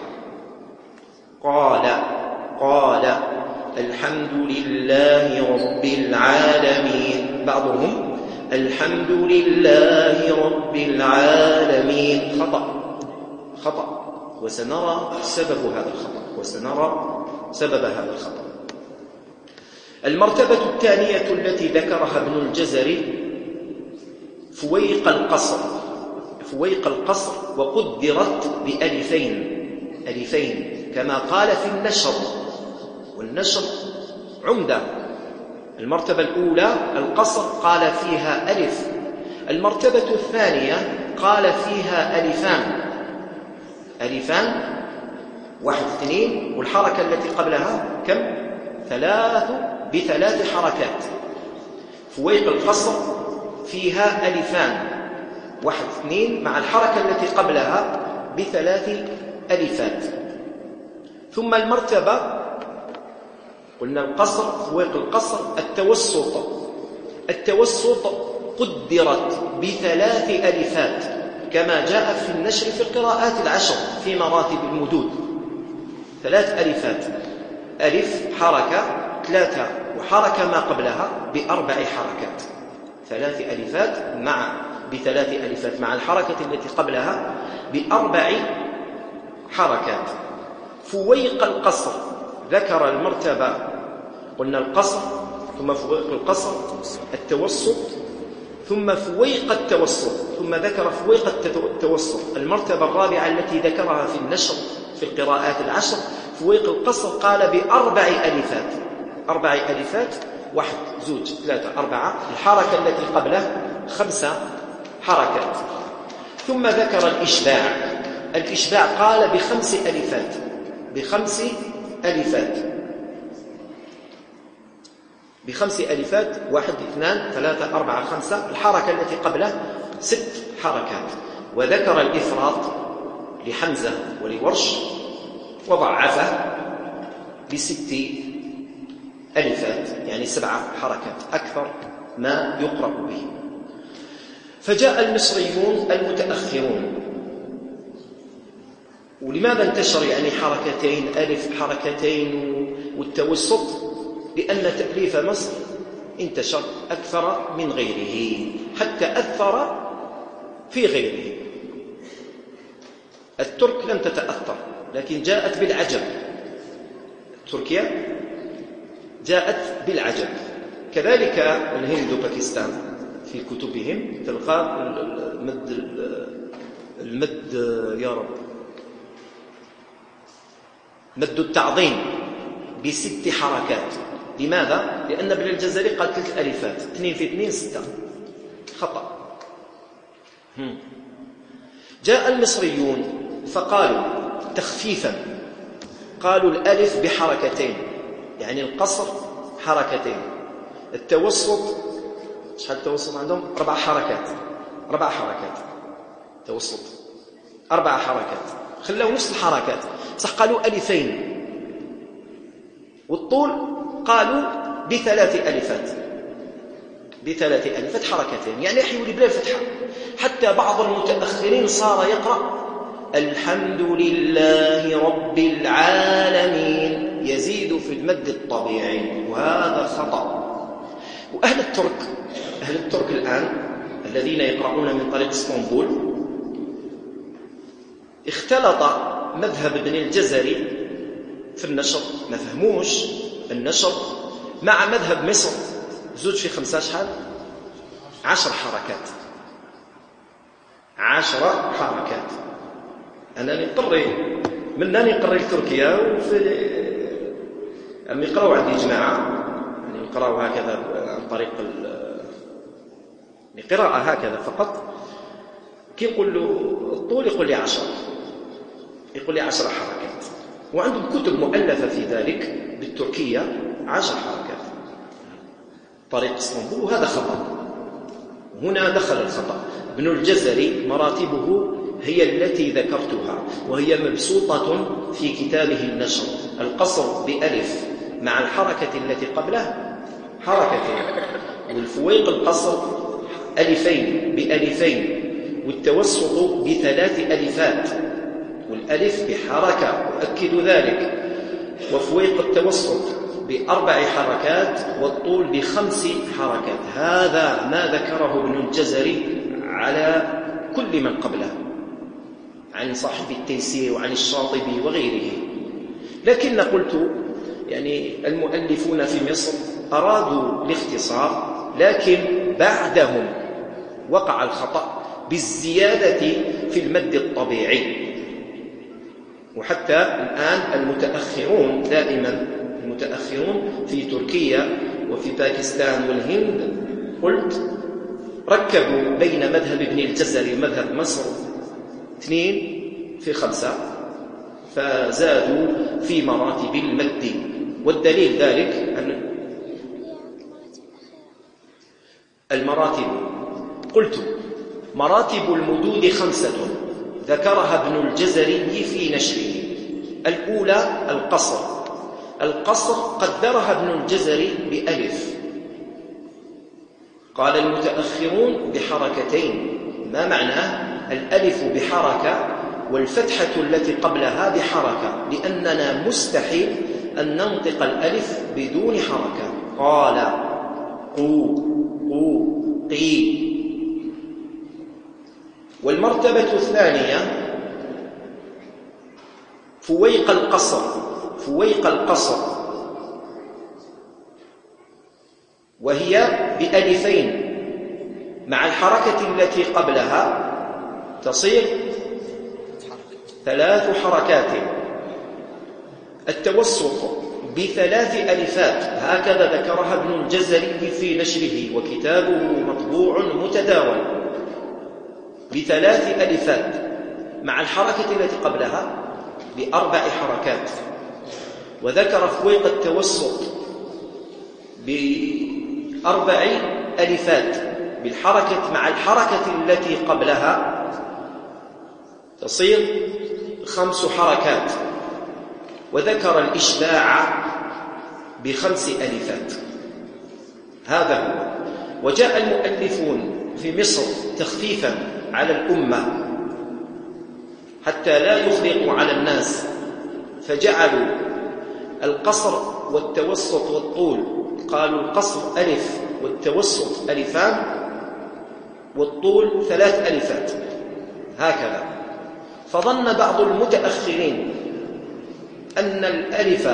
قال الحمد لله رب العالمين. بعضهم الحمد لله رب العالمين. خطأ، وسنرى سبب هذا الخطأ. المرتبة الثانية التي ذكرها ابن الجزري فويق القصر، وقدرت بألفين كما قال في النشر، والنشر عمدة. المرتبة الأولى القصر قال فيها ألف. المرتبة الثانية قال فيها ألفان، 1 2، والحركة التي قبلها كم؟ 3 ب3 حركات. فويق القصر فيها ألفان، 1 2، مع الحركة التي قبلها ب3 ألفات. ثم المرتبة قلنا القصر، فويق القصر. التوسط قدرت ب3 ألفات كما جاء في النشر في القراءات العشر في مراتب المدود. 3 ألفات، ألف حركة، 3 وحركة ما قبلها ب4 حركات. 3 ألفات ب3 ألفات مع الحركة التي قبلها ب4 حركات. فويق القصر ذكر المرتبة، قلنا القصر، ثم فويق القصر، التوسط، ثم فويق التوسط، ثم ذكر فويق التوسط. المرتبة الرابعة التي ذكرها في النشر في القراءات العشر فويق القصر قال ب4 ألفات. 4 ألفات، 1 2 3 4، الحركة التي قبله 5 حركات. ثم ذكر الإشباع قال ب5 ألفات، ب5 ألفات، 1 2 3 4 5، الحركة التي قبله 6 حركات. وذكر الإفراط لحمزة ولورش وضعفه ب6 ألفات، يعني 7 حركات، أكثر ما يقرأ به. فجاء المصريون المتأخرون. ولماذا انتشر يعني حركتين، ألف حركتين والتوسط؟ لأن تأليف مصر انتشر أكثر من غيره، حتى أثر في غيره. الترك لم تتأثر، لكن جاءت بالعجب. تركيا جاءت بالعجب، كذلك الهند وباكستان في كتبهم تلقى المد يا رب، مد التعظيم ب6 حركات. لماذا؟ لأن ابن الجزري قال 3 ألفات، 2 في 2 6. خطأ. جاء المصريون فقالوا تخفيفا، قالوا الألف بحركتين، يعني القصر حركتين، التوسط شحال التوسط عندهم؟ 4 حركات، 4 حركات توسط، 4 حركات، خلاو نفس الحركات، صح قالوا ألفين، والطول قالوا ب3 ألفات، ب3 ألفات حركتين، يعني يحيوا بلا الفتحة. حتى بعض المتأخرين صار يقرأ الحمد لله رب العالمين، يزيد في المد الطبيعي، وهذا خطأ. وأهل الترك الآن الذين يقرؤون من طريق اسطنبول اختلط مذهب ابن الجزري في النشر، ما فهموش النشر، مع مذهب مصر، زوج في 5 شحال 10 حركات، 10 حركات. أنا نقري لتركيا، وفي أم يقرأوا عندي جماعة يعني يقرأوا هكذا عن طريق قراءة هكذا فقط، كي يقول له الطول يقول لي 10، يقول لي 10 حركات، وعندهم كتب مؤلفة في ذلك بالتركية 10 حركات طريق اسطنبول، وهذا خطأ. هنا دخل الخطأ. ابن الجزري مراتبه هي التي ذكرتها، وهي مبسوطة في كتابه النشر. القصر بألف مع الحركة التي قبله حركتين، والفويق القصر ألفين بألفين، والتوسط ب3 ألفات، والألف بحركة أؤكد ذلك، وفويق التوسط ب4 حركات، والطول ب5 حركات. هذا ما ذكره ابن الجزري على كل من قبله، عن صاحب التيسير وعن الشاطبي وغيره. لكن قلت يعني المؤلفون في مصر أرادوا الاختصار، لكن بعدهم وقع الخطأ بالزيادة في المد الطبيعي. وحتى الآن المتأخرون دائما، المتأخرون في تركيا وفي باكستان والهند، قلت ركبوا بين مذهب ابن الجزري ومذهب مصر 2 في 5، فزادوا في مراتب المد. والدليل ذلك أن المراتب، قلت مراتب المدود 5 ذكرها ابن الجزري في نشره. الأولى القصر قدرها ابن الجزري بألف، قال المتأخرون بحركتين. ما معناه؟ الألف بحركة والفتحة التي قبلها بحركة، لأننا مستحيل أن ننطق الألف بدون حركة. قال قو قي. والمرتبة الثانية فويق القصر، وهي بألفين مع الحركة التي قبلها تصير 3 حركات. التوسط ب3 ألفات، هكذا ذكرها ابن الجزري في نشره، وكتابه مطبوع متداول، ب3 ألفات مع الحركة التي قبلها ب4 حركات. وذكر فويق التوسط ب4 ألفات بالحركة مع الحركة التي قبلها تصير 5 حركات. وذكر الإشباع ب5 ألفات. هذا هو. وجاء المؤلفون في مصر تخفيفا على الأمة حتى لا يخلقوا على الناس، فجعلوا القصر والتوسط والطول، قالوا القصر ألف والتوسط ألفان والطول 3 ألفات، هكذا. فظن بعض المتأخرين أن الألف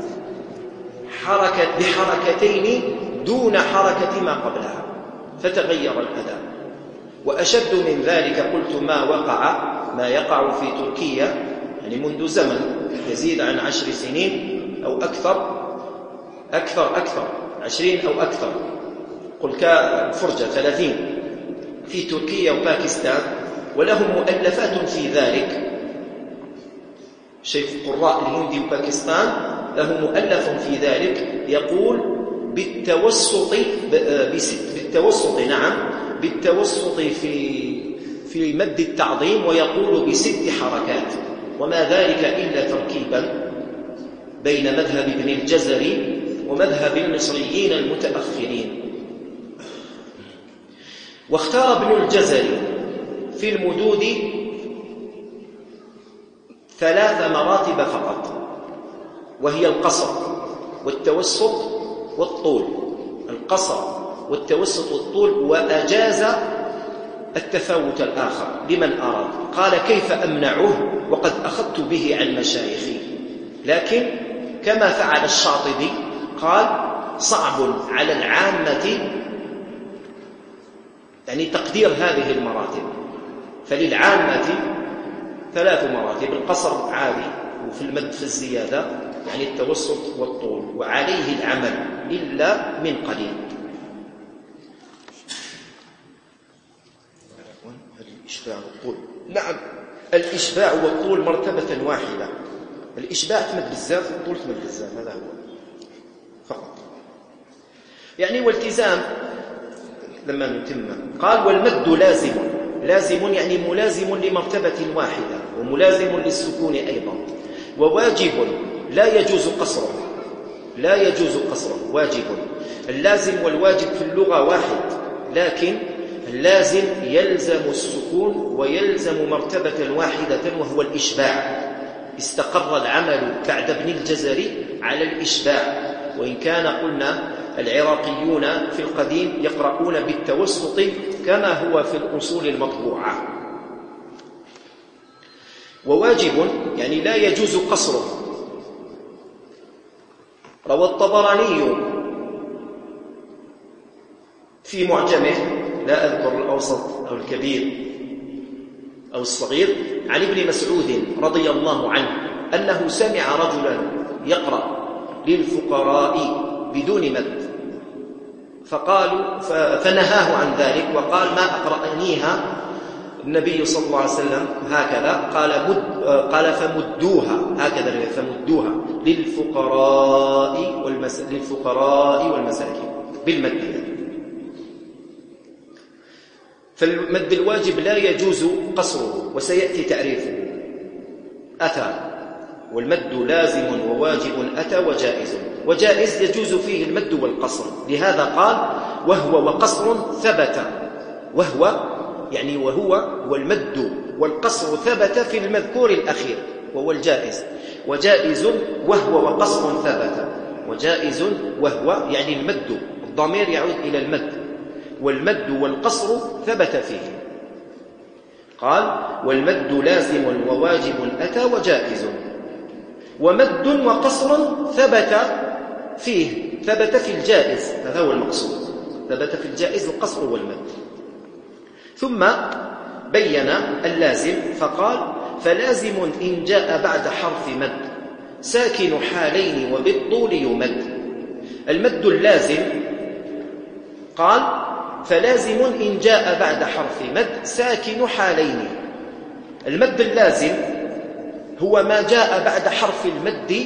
بحركتين دون حركة ما قبلها، فتغير الأداء. وأشد من ذلك قلت ما يقع في تركيا يعني منذ زمن يزيد عن 10 سنين أو أكثر 20 أو أكثر، قل كفرجة 30 في تركيا وباكستان، ولهم مؤلفات في ذلك. شيخ قراء الهند وباكستان له مؤلف في ذلك، يقول بالتوسط نعم، بالتوسط في مد التعظيم ويقول ب6 حركات، وما ذلك إلا تركيبا بين مذهب ابن الجزري ومذهب المصريين المتأخرين. واختار ابن الجزري في المدود 3 مراتب فقط، وهي القصر والتوسط والطول. القصر والتوسط والطول، وأجاز التفاوت الآخر لمن أراد. قال: كيف أمنعه وقد أخذت به عن مشايخي؟ لكن كما فعل الشاطبي قال: صعب على العامة يعني تقدير هذه المراتب، فللعامة 3 مراتب: القصر عادي، وفي المد في الزيادة يعني التوسط والطول، وعليه العمل إلا من قليل. الإشباع والطول، نعم، الإشباع والطول مرتبة واحدة. الإشباع تمد بزاف، والطول تمد بزاف، هذا هو فقط. يعني والتزام لما نتم. قال: والمد لازم يعني ملازم لمرتبة واحدة، وملازم للسكون أيضا، وواجب لا يجوز قصره، واجب. اللازم والواجب في اللغة واحد، لكن اللازم يلزم السكون ويلزم مرتبة واحدة وهو الإشباع. استقر العمل بعد ابن الجزري على الإشباع، وإن كان قلنا العراقيون في القديم يقرؤون بالتوسط كما هو في الأصول المطبوعة. وواجب يعني لا يجوز قصره. روى الطبراني في معجمه، لا أذكر الأوسط أو الكبير أو الصغير، عن ابن مسعود رضي الله عنه أنه سمع رجلا يقرأ للفقراء بدون مد، فنهاه عن ذلك وقال: ما أقرأنيها النبي صلى الله عليه وسلم هكذا. قال فمدوها، هكذا فمدوها للفقراء والمساكين بالمد. فالمد الواجب لا يجوز قصره، وسيأتي تعريفه. أتى، والمد لازم وواجب أتى وجائز يجوز فيه المد والقصر. لهذا قال: وهو وقصر ثبت. وهو والمد والقصر ثبت في المذكور الأخير وهو الجائز، وجائز وهو وقصر ثبت. وجائز وهو يعني المد، الضمير يعود إلى المد، والمد والقصر ثبت فيه. قال: والمد لازم وواجب أتى وجائز. ومد وقصر ثبت في الجائز، هذا هو المقصود، ثبت في الجائز القصر والمد. ثم بين اللازم فقال: فلازم إن جاء بعد حرف مد ساكن حالين وبالطول يمد. المد اللازم قال: فلازم إن جاء بعد حرف مد ساكن حالين. المد اللازم هو ما جاء بعد حرف المد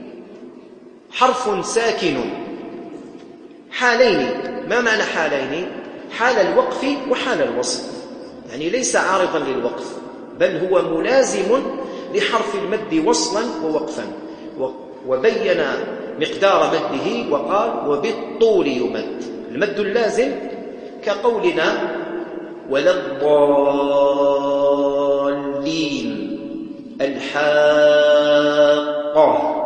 حرف ساكن حالين. ما معنى حالين؟ حال الوقف وحال الوصل، يعني ليس عارضا للوقف، بل هو ملازم لحرف المد وصلا ووقفا. وبين مقدار مده وقال: وبالطول يمد. المد اللازم كقولنا: ولا الضالين، الحاقة،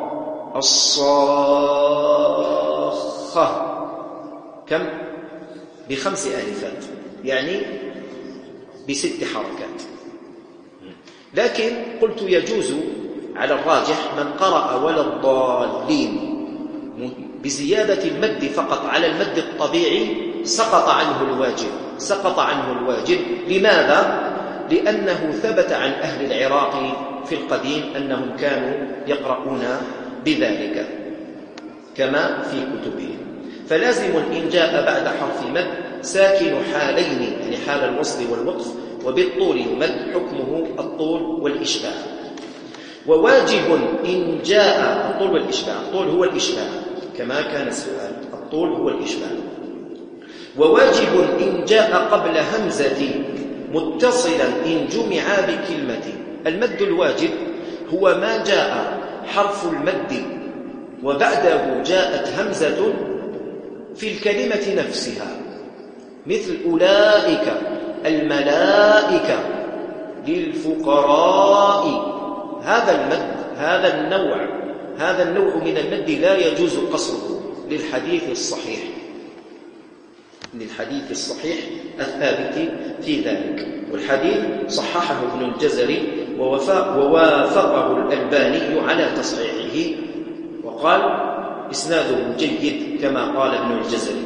الصاخة. كم؟ ب5 آلفات، يعني ب6 حركات. لكن قلت يجوز على الراجح من قرأ ولا الضالين بزيادة المد فقط على المد الطبيعي سقط عنه الواجب. لماذا؟ لأنه ثبت عن أهل العراق في القديم أنهم كانوا يقرؤون بذلك كما في كتبهم. فلازم إن جاء بعد حرف مد ساكن حالين، يعني حال الوصل والوقف، وبالطول يمد، حكمه الطول والإشباع. وواجب إن جاء الطول والإشباع، الطول هو الإشباع كما كان السؤال، الطول هو الإشباع. وواجب إن جاء قبل همزة متصلا إن جمع بكلمة. المد الواجب هو ما جاء حرف المد وبعده جاءت همزة في الكلمة نفسها، مثل أولئك، الملائكة، للفقراء. هذا المد، هذا النوع من المد لا يجوز قصره للحديث الصحيح الثابت في ذلك. والحديث صححه ابن الجزري ووافقه الألباني على تصحيحه وقال إسناده جيد كما قال ابن الجزري.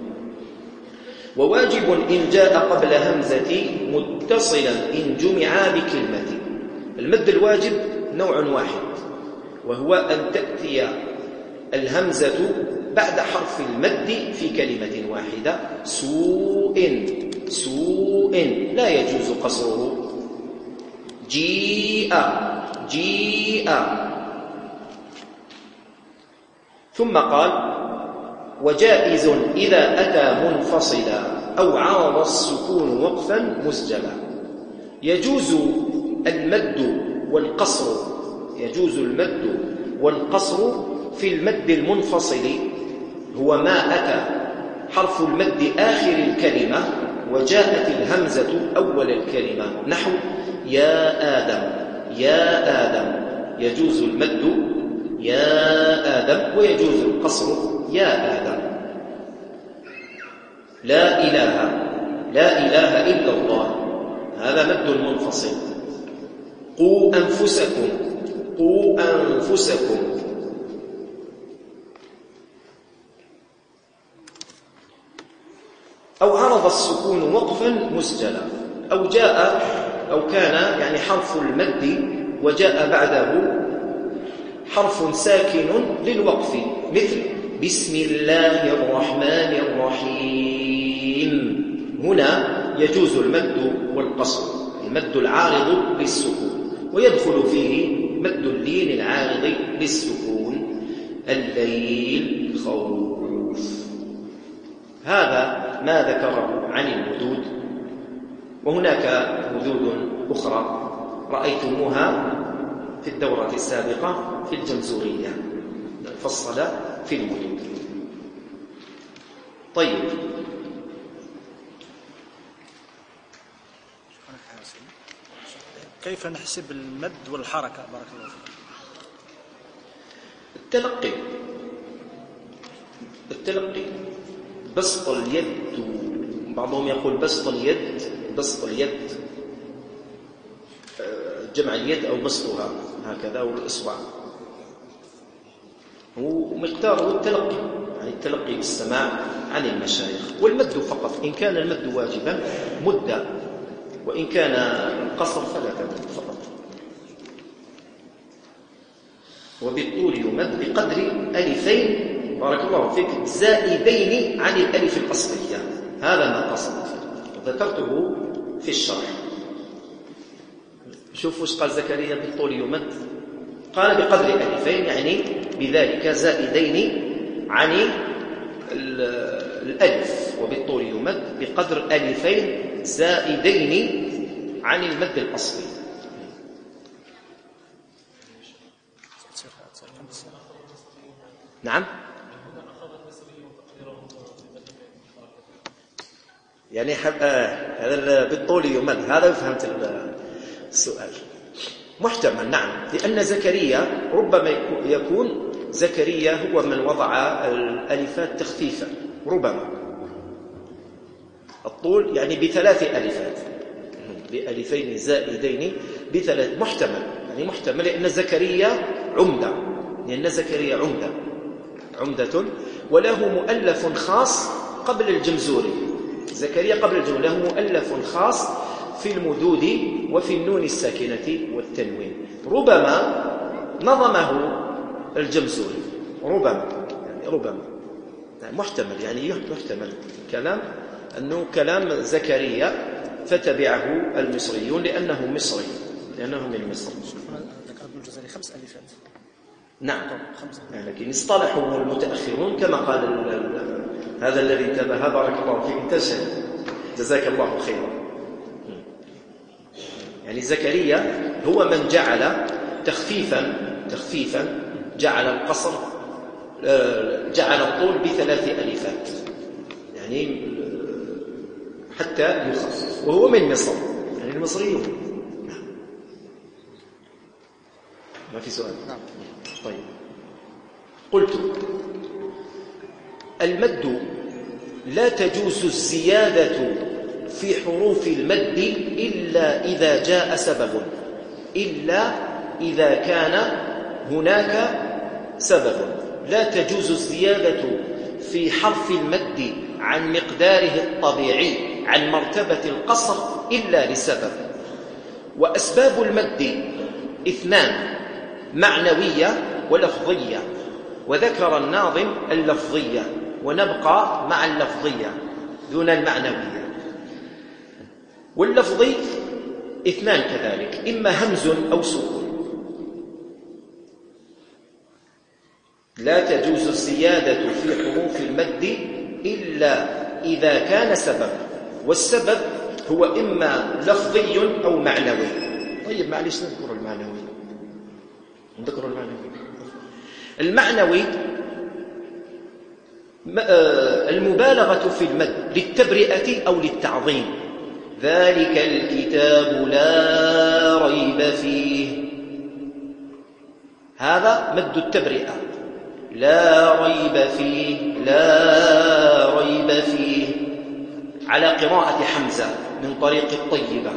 وواجب إن جاء قبل همزة متصلا إن جمع بكلمة. المد الواجب نوع واحد، وهو أن تأتي الهمزة بعد حرف المد في كلمة واحدة. سوء لا يجوز قصره. جيء ثم قال وجائز إذا أتى منفصلا أو عارض السكون وقفا مسجلا. يجوز المد والقصر في المد المنفصل، هو ما أتى حرف المد آخر الكلمة وجاءت الهمزة أول الكلمة، نحو يا آدم يجوز المد يا آدم، ويجوز القصر يا آدم. لا إله إلا الله، هذا مد منفصل. قوا أنفسكم. أو عرض السكون وقفا مسجلا، أو كان يعني حرف المد وجاء بعده حرف ساكن للوقف، مثل بسم الله الرحمن الرحيم. هنا يجوز المد والقصر، المد العارض للسكون، ويدخل فيه مد اللين العارض للسكون. الليل خوف. هذا ما ذكره عن المدود، وهناك مدود أخرى رأيتموها في الدورة السابقة في الجمزورية، فصل في المدود. طيب، كيف نحسب المد والحركة؟ بارك الله فيك. التلقي بسط اليد، بعضهم يقول بسط اليد جمع اليد أو بسطها هكذا، والإصبع، ومقداره التلقي، يعني التلقي بالسماع عن المشايخ. والمد فقط، إن كان المد واجبا مد، وإن كان القصر فلا تمد فقط. وبالطول يمد بقدر ألفين، بارك الله فيك، زائدين عن الألف الأصلية. هذا ما قصد، ذكرته في الشرح. شوفوا ايش قال زكريا بالطول يمد، قال بقدر ألفين، يعني بذلك زائدين عن الألف. وبالطول يمد بقدر ألفين زائدين عن المد الأصلي. نعم، يعني هذا بالطول يمد، هذا فهمت السؤال. محتمل، نعم، لأن زكريا ربما يكون زكريا هو من وضع الألفات تخفيفا، ربما الطول يعني بثلاث ألفات، بألفين زائدين بثلاث، محتمل، يعني محتمل، لأن زكريا عمدة، وله مؤلف خاص قبل الجمزوري. زكريا قبل الجمزوري له مؤلف خاص في المدود وفي النون الساكنة والتنوين، ربما نظمه الجمزوري، ربما يعني محتمل، يعني يحتمل كلام أنه كلام زكريا فتبعه المصريون لأنه من مصر. ذكر ابن الجزري 5 ألفات. نعم. لكن اصطلحوا المتأخرون كما قال هذا الذي انتبه، بارك الله فيك، انتشر، جزاك الله خيرا. يعني زكريا هو من جعل تخفيفا جعل القصر، جعل الطول ب3 ألفات، يعني حتى يخفف، وهو من مصر، يعني المصريون. ما في سؤال؟ نعم. طيب، قلت المد لا تجوز الزيادة في حروف المد إلا إذا جاء سبب، إلا إذا كان هناك سبب. لا تجوز الزيادة في حرف المد عن مقداره الطبيعي عن مرتبة القصر إلا لسبب. وأسباب المد 2: معنوية ولفظية، وذكر الناظم اللفظية، ونبقى مع اللفظية دون المعنوية. واللفظي 2 كذلك، إما همز أو سكون. لا تجوز الزيادة في حروف المد إلا إذا كان سبب، والسبب هو إما لفظي أو معنوي. طيب معلش نذكر المعنوي. المعنوي المبالغة في المد للتبرئة أو للتعظيم. ذلك الكتاب لا ريب فيه، هذا مد التبرئة. لا ريب فيه، لا ريب فيه، على قراءة حمزة من طريق الطيبة.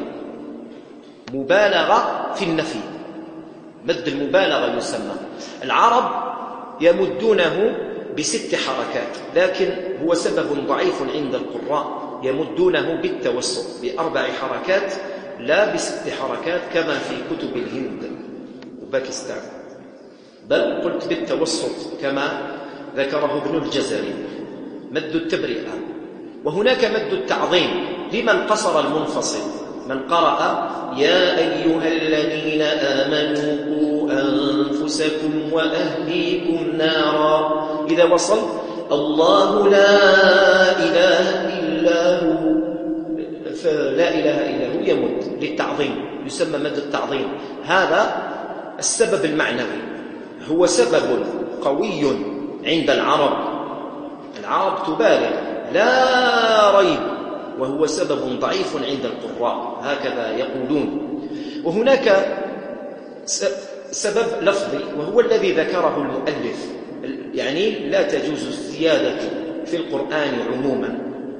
مبالغة في النفي، مد المبالغة يسمى. العرب يمدونه ب6 حركات، لكن هو سبب ضعيف عند القراء، يمدونه بالتوسط ب4 حركات لا ب6 حركات كما في كتب الهند وباكستان، بل قلت بالتوسط كما ذكره ابن الجزري، مد التبرئة. وهناك مد التعظيم لمن قصر المنفصل، من قرأ يا أيها الذين آمنوا قوا أنفسكم وأهليكم نارا، إذا وصل الله لا إله إلا هو، فلا إله إلا هو يمد للتعظيم، يسمى مد التعظيم. هذا السبب المعنوي، هو سبب قوي عند العرب. العرب تبالغ لا ريب، وهو سبب ضعيف عند القراء، هكذا يقولون. وهناك سبب لفظي، وهو الذي ذكره المؤلف، يعني لا تجوز الزيادة في القرآن عموما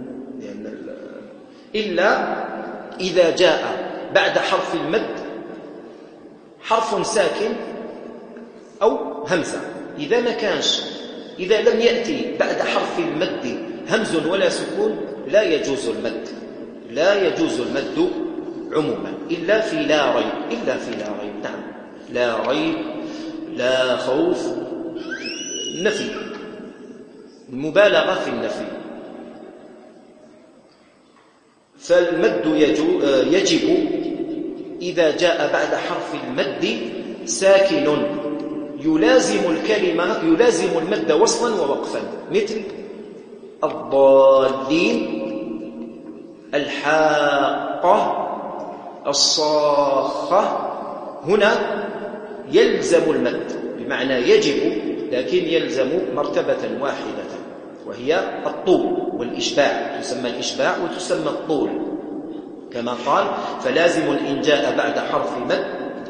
إلا إذا جاء بعد حرف المد حرف ساكن أو همزة. إذا ما كانش، إذا لم يأتي بعد حرف المد همز ولا سكون لا يجوز المد، لا يجوز المد عموما إلا في لا ريب، إلا في لا ريب. نعم، لا ريب، لا خوف، نفي، مبالغة في النفي. فالمد يجب إذا جاء بعد حرف المد ساكن يلازم الكلمة، يلازم المد وصلا ووقفا، مثل الضالين، الحاقة، الصاخة. هنا يلزم المد بمعنى يجب، لكن يلزم مرتبة واحدة، وهي الطول والإشباع، تسمى الإشباع وتسمى الطول، كما قال فلازم إن جاء بعد حرف مد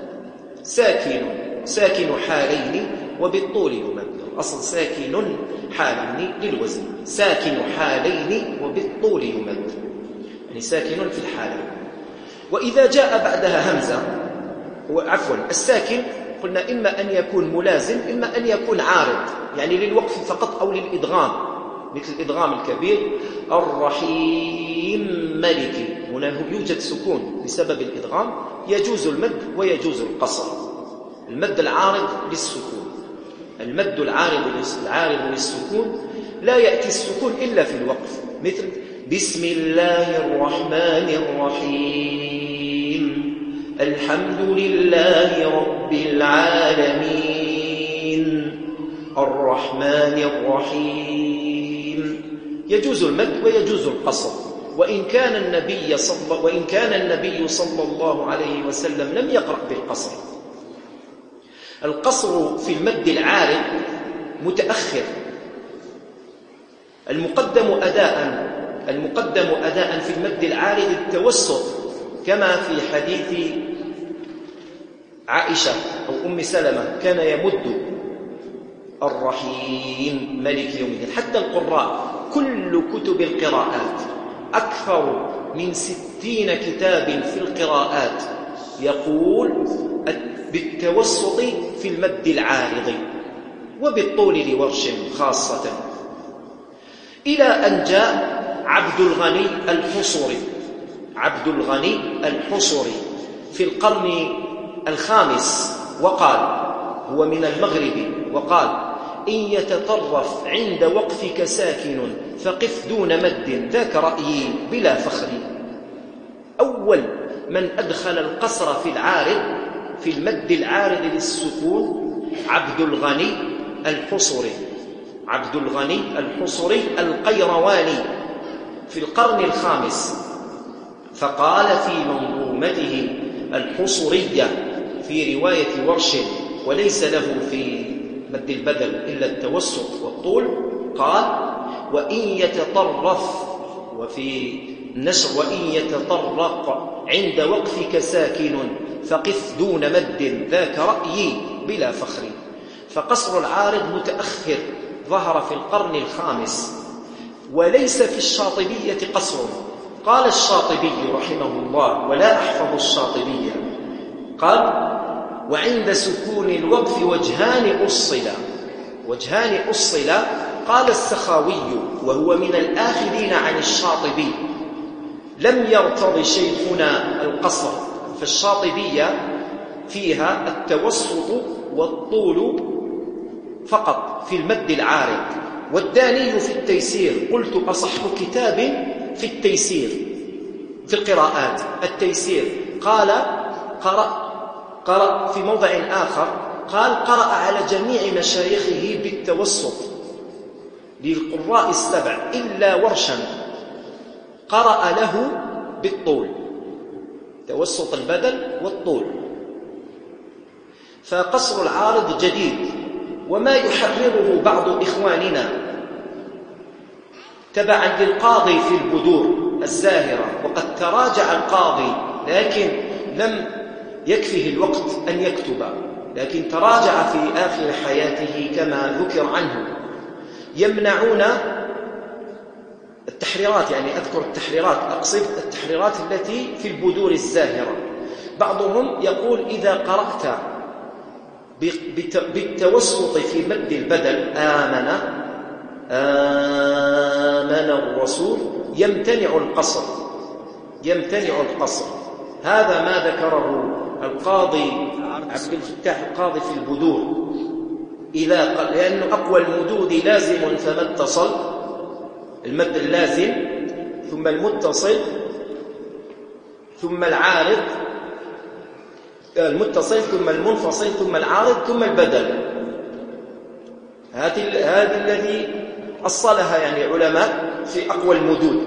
ساكن حالين وبالطول يمد. الأصل ساكن حالين للوزن، ساكن حالين وبالطول يمد، يعني ساكن في الحالين. وإذا جاء بعدها همزة، عفوا الساكن قلنا إما أن يكون ملازم إما أن يكون عارض، يعني للوقف فقط أو للإدغام، مثل الإدغام الكبير الرحيم مالك، هنا يوجد سكون بسبب الإدغام، يجوز المد ويجوز القصر. المد العارض للسكون، المد العارض للسكون لا يأتي السكون إلا في الوقف، مثل بسم الله الرحمن الرحيم الحمد لله رب العالمين. الرحمن الرحيم. يجوز المد ويجوز القصر، وإن كان النبي صلى الله عليه وسلم لم يقرأ بالقصر. القصر في المد العارض متأخر، المقدم أداء في المد العارض التوسط، كما في حديث عائشة أو أم سلمة كان يمد الرحيم ملك يوم الدين. حتى القراء كل كتب القراءات أكثر من 60 كتاب في القراءات يقول بالتوسط في المد العارض وبالطول لورش خاصة، إلى أن جاء عبد الغني الحصري في القرن الخامس، وقال هو من المغرب، وقال إن يتطرف عند وقفك ساكن فقف دون مد ذاك رأيي بلا فخر. أول من أدخل القصر في المد العارض للسكون عبد الغني الحصري القيرواني في القرن الخامس، فقال في منظومته الحصرية في رواية ورش وليس له في مد البدل إلا التوسط والطول، قال وإن يتطرف، وفي النشر وإن يتطرق عند وقفك ساكن فقف دون مد ذاك رأيي بلا فخر. فقصر العارض متأخر، ظهر في القرن الخامس، وليس في الشاطبية قصر. قال الشاطبي رحمه الله، ولا أحفظ الشاطبية، قال وعند سكون الوقف وجهان أصلا. قال السخاوي وهو من الآخذين عن الشاطبي لم يرتض شيخنا القصر، فالشاطبية فيها التوسط والطول فقط في المد العارض. والداني في التيسير، قلت أصح كتاب في التيسير في القراءات التيسير، قال قرأ في موضع آخر، قال قرأ على جميع مشايخه بالتوسط للقراء السبع إلا ورشا قرأ له بالطول، توسط البدل والطول. فقصر العارض جديد، وما يحرره بعض إخواننا تبعا للقاضي في البدور الزاهرة، وقد تراجع القاضي لكن لم يكفه الوقت أن يكتب، لكن تراجع في آخر حياته كما ذكر عنه. يمنعون التحريرات، يعني أذكر التحريرات، أقصد التحريرات التي في البدور الزاهرة. بعضهم يقول إذا قرأت بالتوسط في مد البدل آمن الرسول يمتنع القصر. هذا ما ذكره القاضي عبد الفتاح القاضي في البدور، لأنه أقوى المدود لازم فما اتصل، المد اللازم ثم المتصل ثم العارض، المتصل ثم المنفصل ثم العارض ثم البدل. هذه الذي أصلها يعني علماء في أقوى المدود.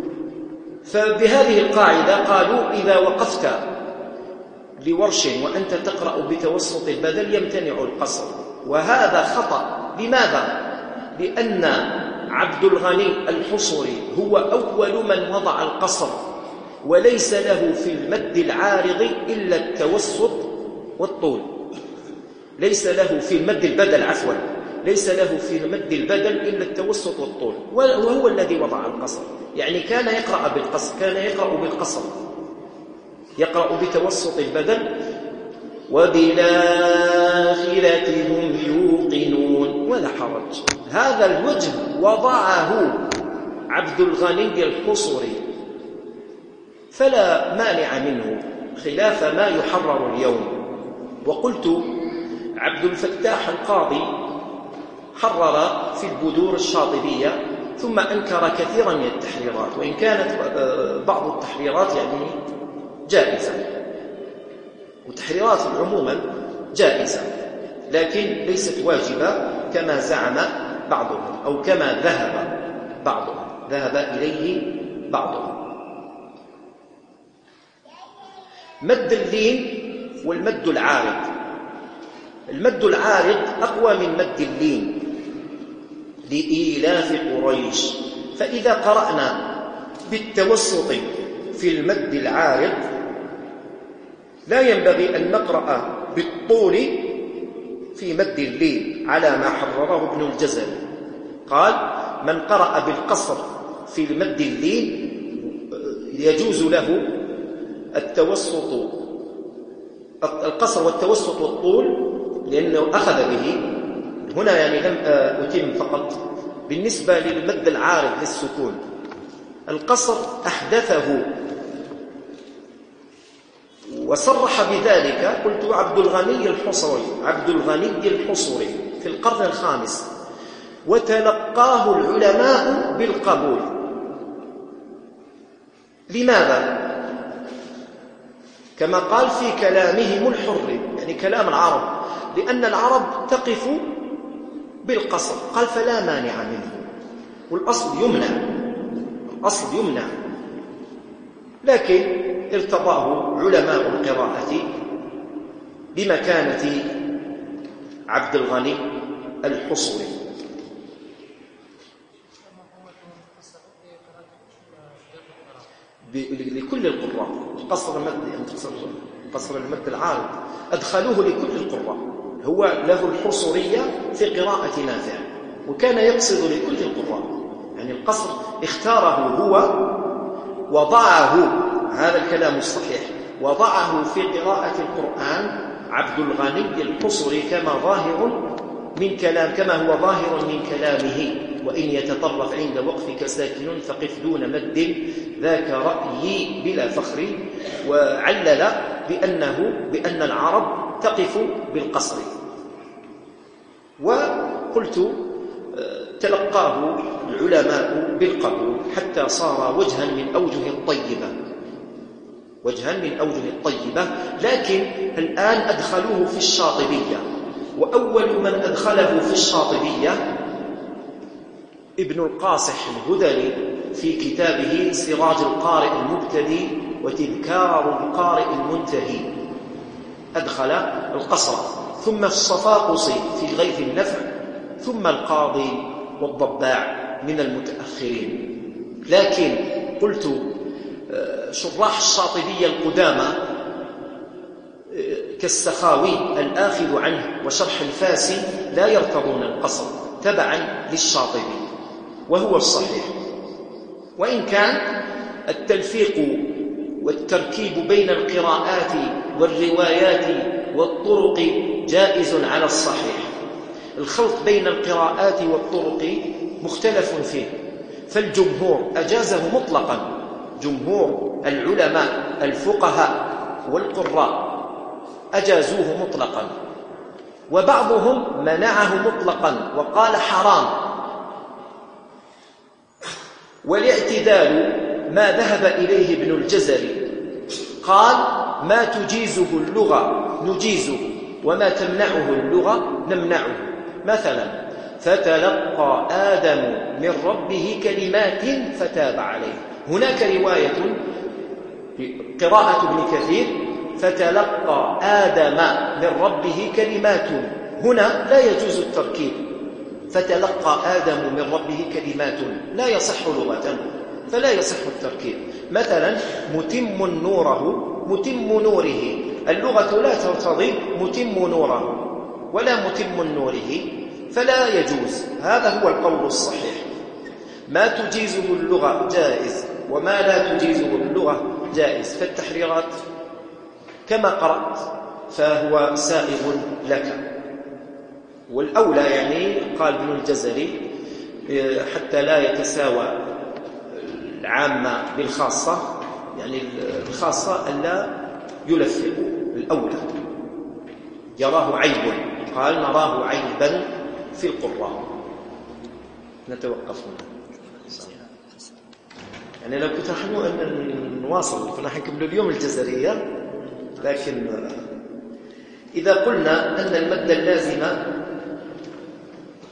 فبهذه القاعدة قالوا إذا وقفت لورش وأنت تقرأ بتوسط البدل يمتنع القصر، وهذا خطأ. لماذا؟ لأن عبد الغني الحصري هو أول من وضع القصر، وليس له في المد العارض إلا التوسط والطول، ليس له في المد البدل عفوا، ليس له في المد البدل إلا التوسط والطول، وهو الذي وضع القصر. يعني كان يقرأ بالقصر، يقرأ بتوسط البدل. وبالآخرة هم يوقنون، ولا حرج. هذا الوجه وضعه عبد الغني الحصري، فلا مانع منه، خلاف ما يحرر اليوم. وقلت عبد الفتاح القاضي حرر في البدور الشاطبية، ثم أنكر كثيرا من التحريرات، وإن كانت بعض التحريرات يعني جائزة، وتحريرات عموما جائزة لكن ليست واجبة، كما زعم بعضهم أو كما ذهب إليه بعضهم. مد اللين والمد العارض. المد العارض أقوى من مد اللين لإيلاف قريش، فإذا قرأنا بالتوسط في المد العارض لا ينبغي أن نقرأ بالطول في مد اللين على ما حرره ابن الجزري. قال: من قرأ بالقصر في المد اللين يجوز له القصر والتوسط والطول، لأنه أخذ به هنا، يعني لم أتم فقط. بالنسبة للمد العارض للسكون القصر أحدثه وصرح بذلك، قلت عبد الغني الحصري في القرن الخامس، وتلقاه العلماء بالقبول. لماذا؟ كما قال في كلامهم الحر، يعني كلام العرب، لأن العرب تقف بالقصر. قال: فلا مانع منه، والأصل يمنع، لكن ارتضاه علماء القراءة بمكانة عبد الغني الحصري. لكل القراء قصر المد العارض أدخلوه لكل القراء، هو له الحصرية في قراءة نافع، وكان يقصد لكل القراء، يعني القصر اختاره هو، وضعه، هذا الكلام الصحيح، وضعه في قراءة القرآن عبد الغني الحصري كما هو ظاهر من كلامه. وإن يتطرف عند وقفك ساكن فقف دون مد، ذاك رأيي بلا فخر. وعلل بأن العرب تقف بالقصر. وقلت تلقاه العلماء بالقبول حتى صار وجها من أوجه الطيبة. لكن الآن أدخلوه في الشاطبية، وأول من أدخله في الشاطبية ابن القاصح الهذلي في كتابه سراج القارئ المبتدي وتذكار القارئ المنتهي، أدخل القصر، ثم الصفاقسي في غيث النفع، ثم القاضي والضباع من المتأخرين. لكن قلت شراح الشاطبية القدامى كالسخاوي الآخذ عنه وشرح الفاسي لا يرتضون القصر تبعا للشاطبي، وهو الصحيح. وإن كان التلفيق والتركيب بين القراءات والروايات والطرق جائز على الصحيح، الخلط بين القراءات والطرق مختلف فيه، فالجمهور أجازه مطلقا، جمهور العلماء الفقهاء والقراء أجازوه مطلقا، وبعضهم منعه مطلقا وقال حرام. والاعتدال ما ذهب إليه ابن الجزري، قال: ما تجيزه اللغة نجيزه، وما تمنعه اللغة نمنعه. مثلا: فتلقى آدم من ربه كلمات فتاب عليه. هناك رواية قراءة ابن كثير: فتلقى آدم من ربه كلمات، هنا لا يجوز التركيب، فتلقى آدم من ربه كلمات لا يصح لغة، فلا يصح التركيب. مثلا: متم نوره، اللغة لا ترتضي متم نوره ولا متم نوره، فلا يجوز. هذا هو القول الصحيح. ما تجيزه اللغة جائز، وما لا تجيزه اللغة جائز، فالتحريرات كما قرأت فهو سائغ لك. والأولى، يعني قال ابن الجزري، حتى لا يتساوى العامة بالخاصة، يعني الخاصة ألا يلفقوا، الأولى يراه عيب، قال: نراه عيبا في القراء. نتوقف هنا، يعني لو كنت نحن نواصل كنا حنكمل اليوم الجزرية، لكن إذا قلنا أن المد اللازم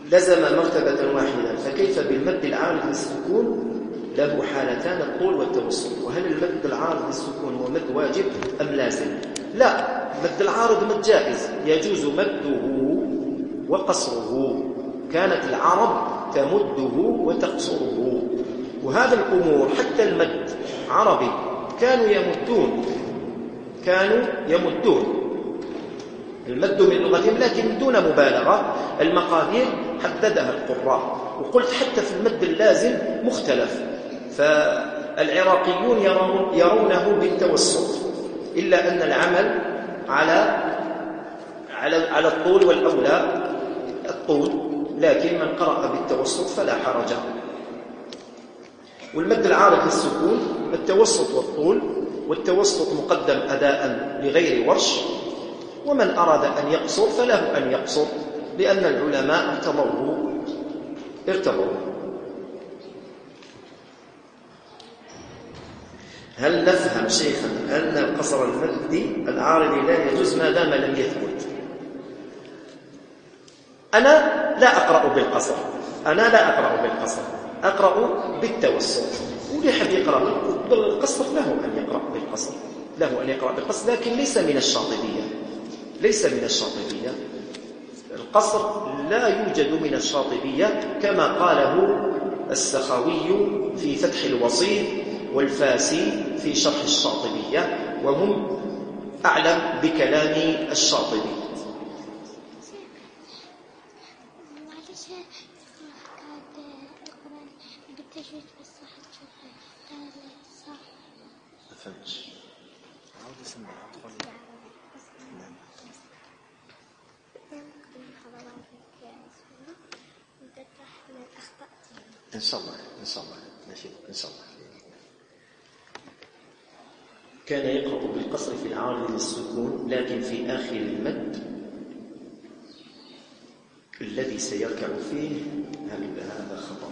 لزم مرتبة واحدة، فكيف بالمد العارض للسكون له حالتان الطول والتوسط؟ وهل المد العارض للسكون هو مد واجب أم لازم؟ لا، مد العارض مد جائز، يجوز مده وقصره، كانت العرب تمده وتقصره. وهذا الأمور حتى المد عربي كانوا يمدون المد من لغتهم، لكن دون مبالغة. المقادير حددها القراء. وقلت حتى في المد اللازم مختلف، فالعراقيون يرونه بالتوسط، إلا أن العمل على الطول، والأولى الطول، لكن من قرأ بالتوسط فلا حرج. والمد العارض للسكون التوسط والطول، والتوسط مقدم أداء لغير ورش، ومن أراد أن يقصر فله أن يقصر، لأن العلماء ارتضوه. هل نفهم شيخا أن القصر المدي العارضي لا يجوز ما دام لم يثبت؟ أنا لا أقرأ بالقصر، أقرأ بالتوسط. واللي يحب يقرأ بالقصر له أن يقرأ بالقصر، لكن ليس من الشاطبية. القصر لا يوجد من الشاطبية، كما قاله السخاوي في فتح الوصيف والفاسي في شرح الشاطبية، وهم أعلم بكلام الشاطبي. إن شاء الله كان يقرأ بالقصر في العارض للسكون، لكن في آخر المد الذي سيركع فيه هذا خطأ،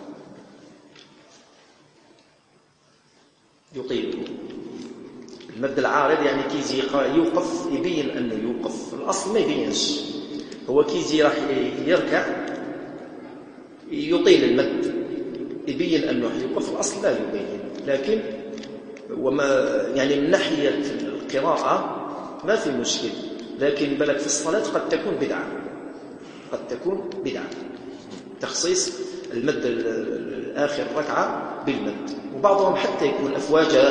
يطيل المد العارض. يعني كيجي يوقف يبين أنه يوقف، الأصل ما يبينش، هو كيجي راح يركع يطيل المد، يبين أنه يوقف، الأصل لا يبين. لكن وما يعني من ناحية القراءة ما في مشكل، لكن بالك في الصلاة قد تكون بدعة تخصيص المد الآخر ركعة بالمد. وبعضهم حتى يكون أفواجا،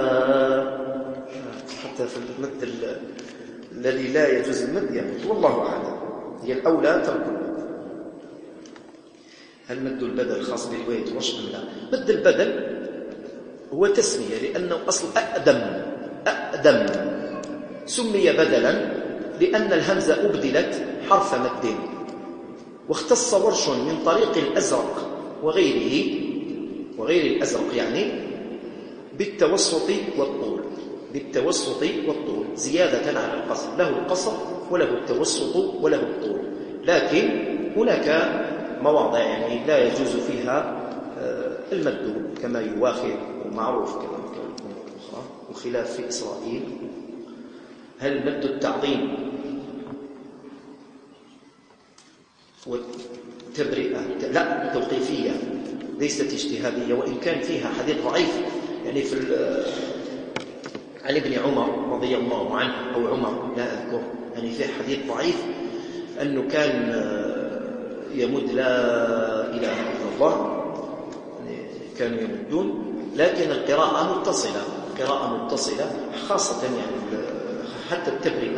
حتى في المد الذي لا يجوز المد يعني. والله أعلم، هي الأولى ترك المد. هل مد البدل خاص برواية ورش أم لا؟ مد البدل هو تسمية، لأنه أصل أقدم سمي بدلا لأن الهمزة أبدلت حرف مد، واختص ورش من طريق الأزرق وغير الأزرق يعني بالتوسط والطول زيادة على القصر، له القصر وله التوسط وله الطول. لكن هناك مواضع يعني لا يجوز فيها المد كما يواخر ومعروف كما الأمور الأخرى، وخلاف في إسرائيل. هل مد التعظيم والتبرئة لا توقيفية ليست اجتهادية، وإن كان فيها حديث ضعيف يعني عن ابن عمر رضي الله عنه أو عمر لا أذكر، يعني في حديث ضعيف أنه كان يمد لا إله إلا الله، يعني كانوا يمدون، لكن القراءة متصلة خاصة يعني حتى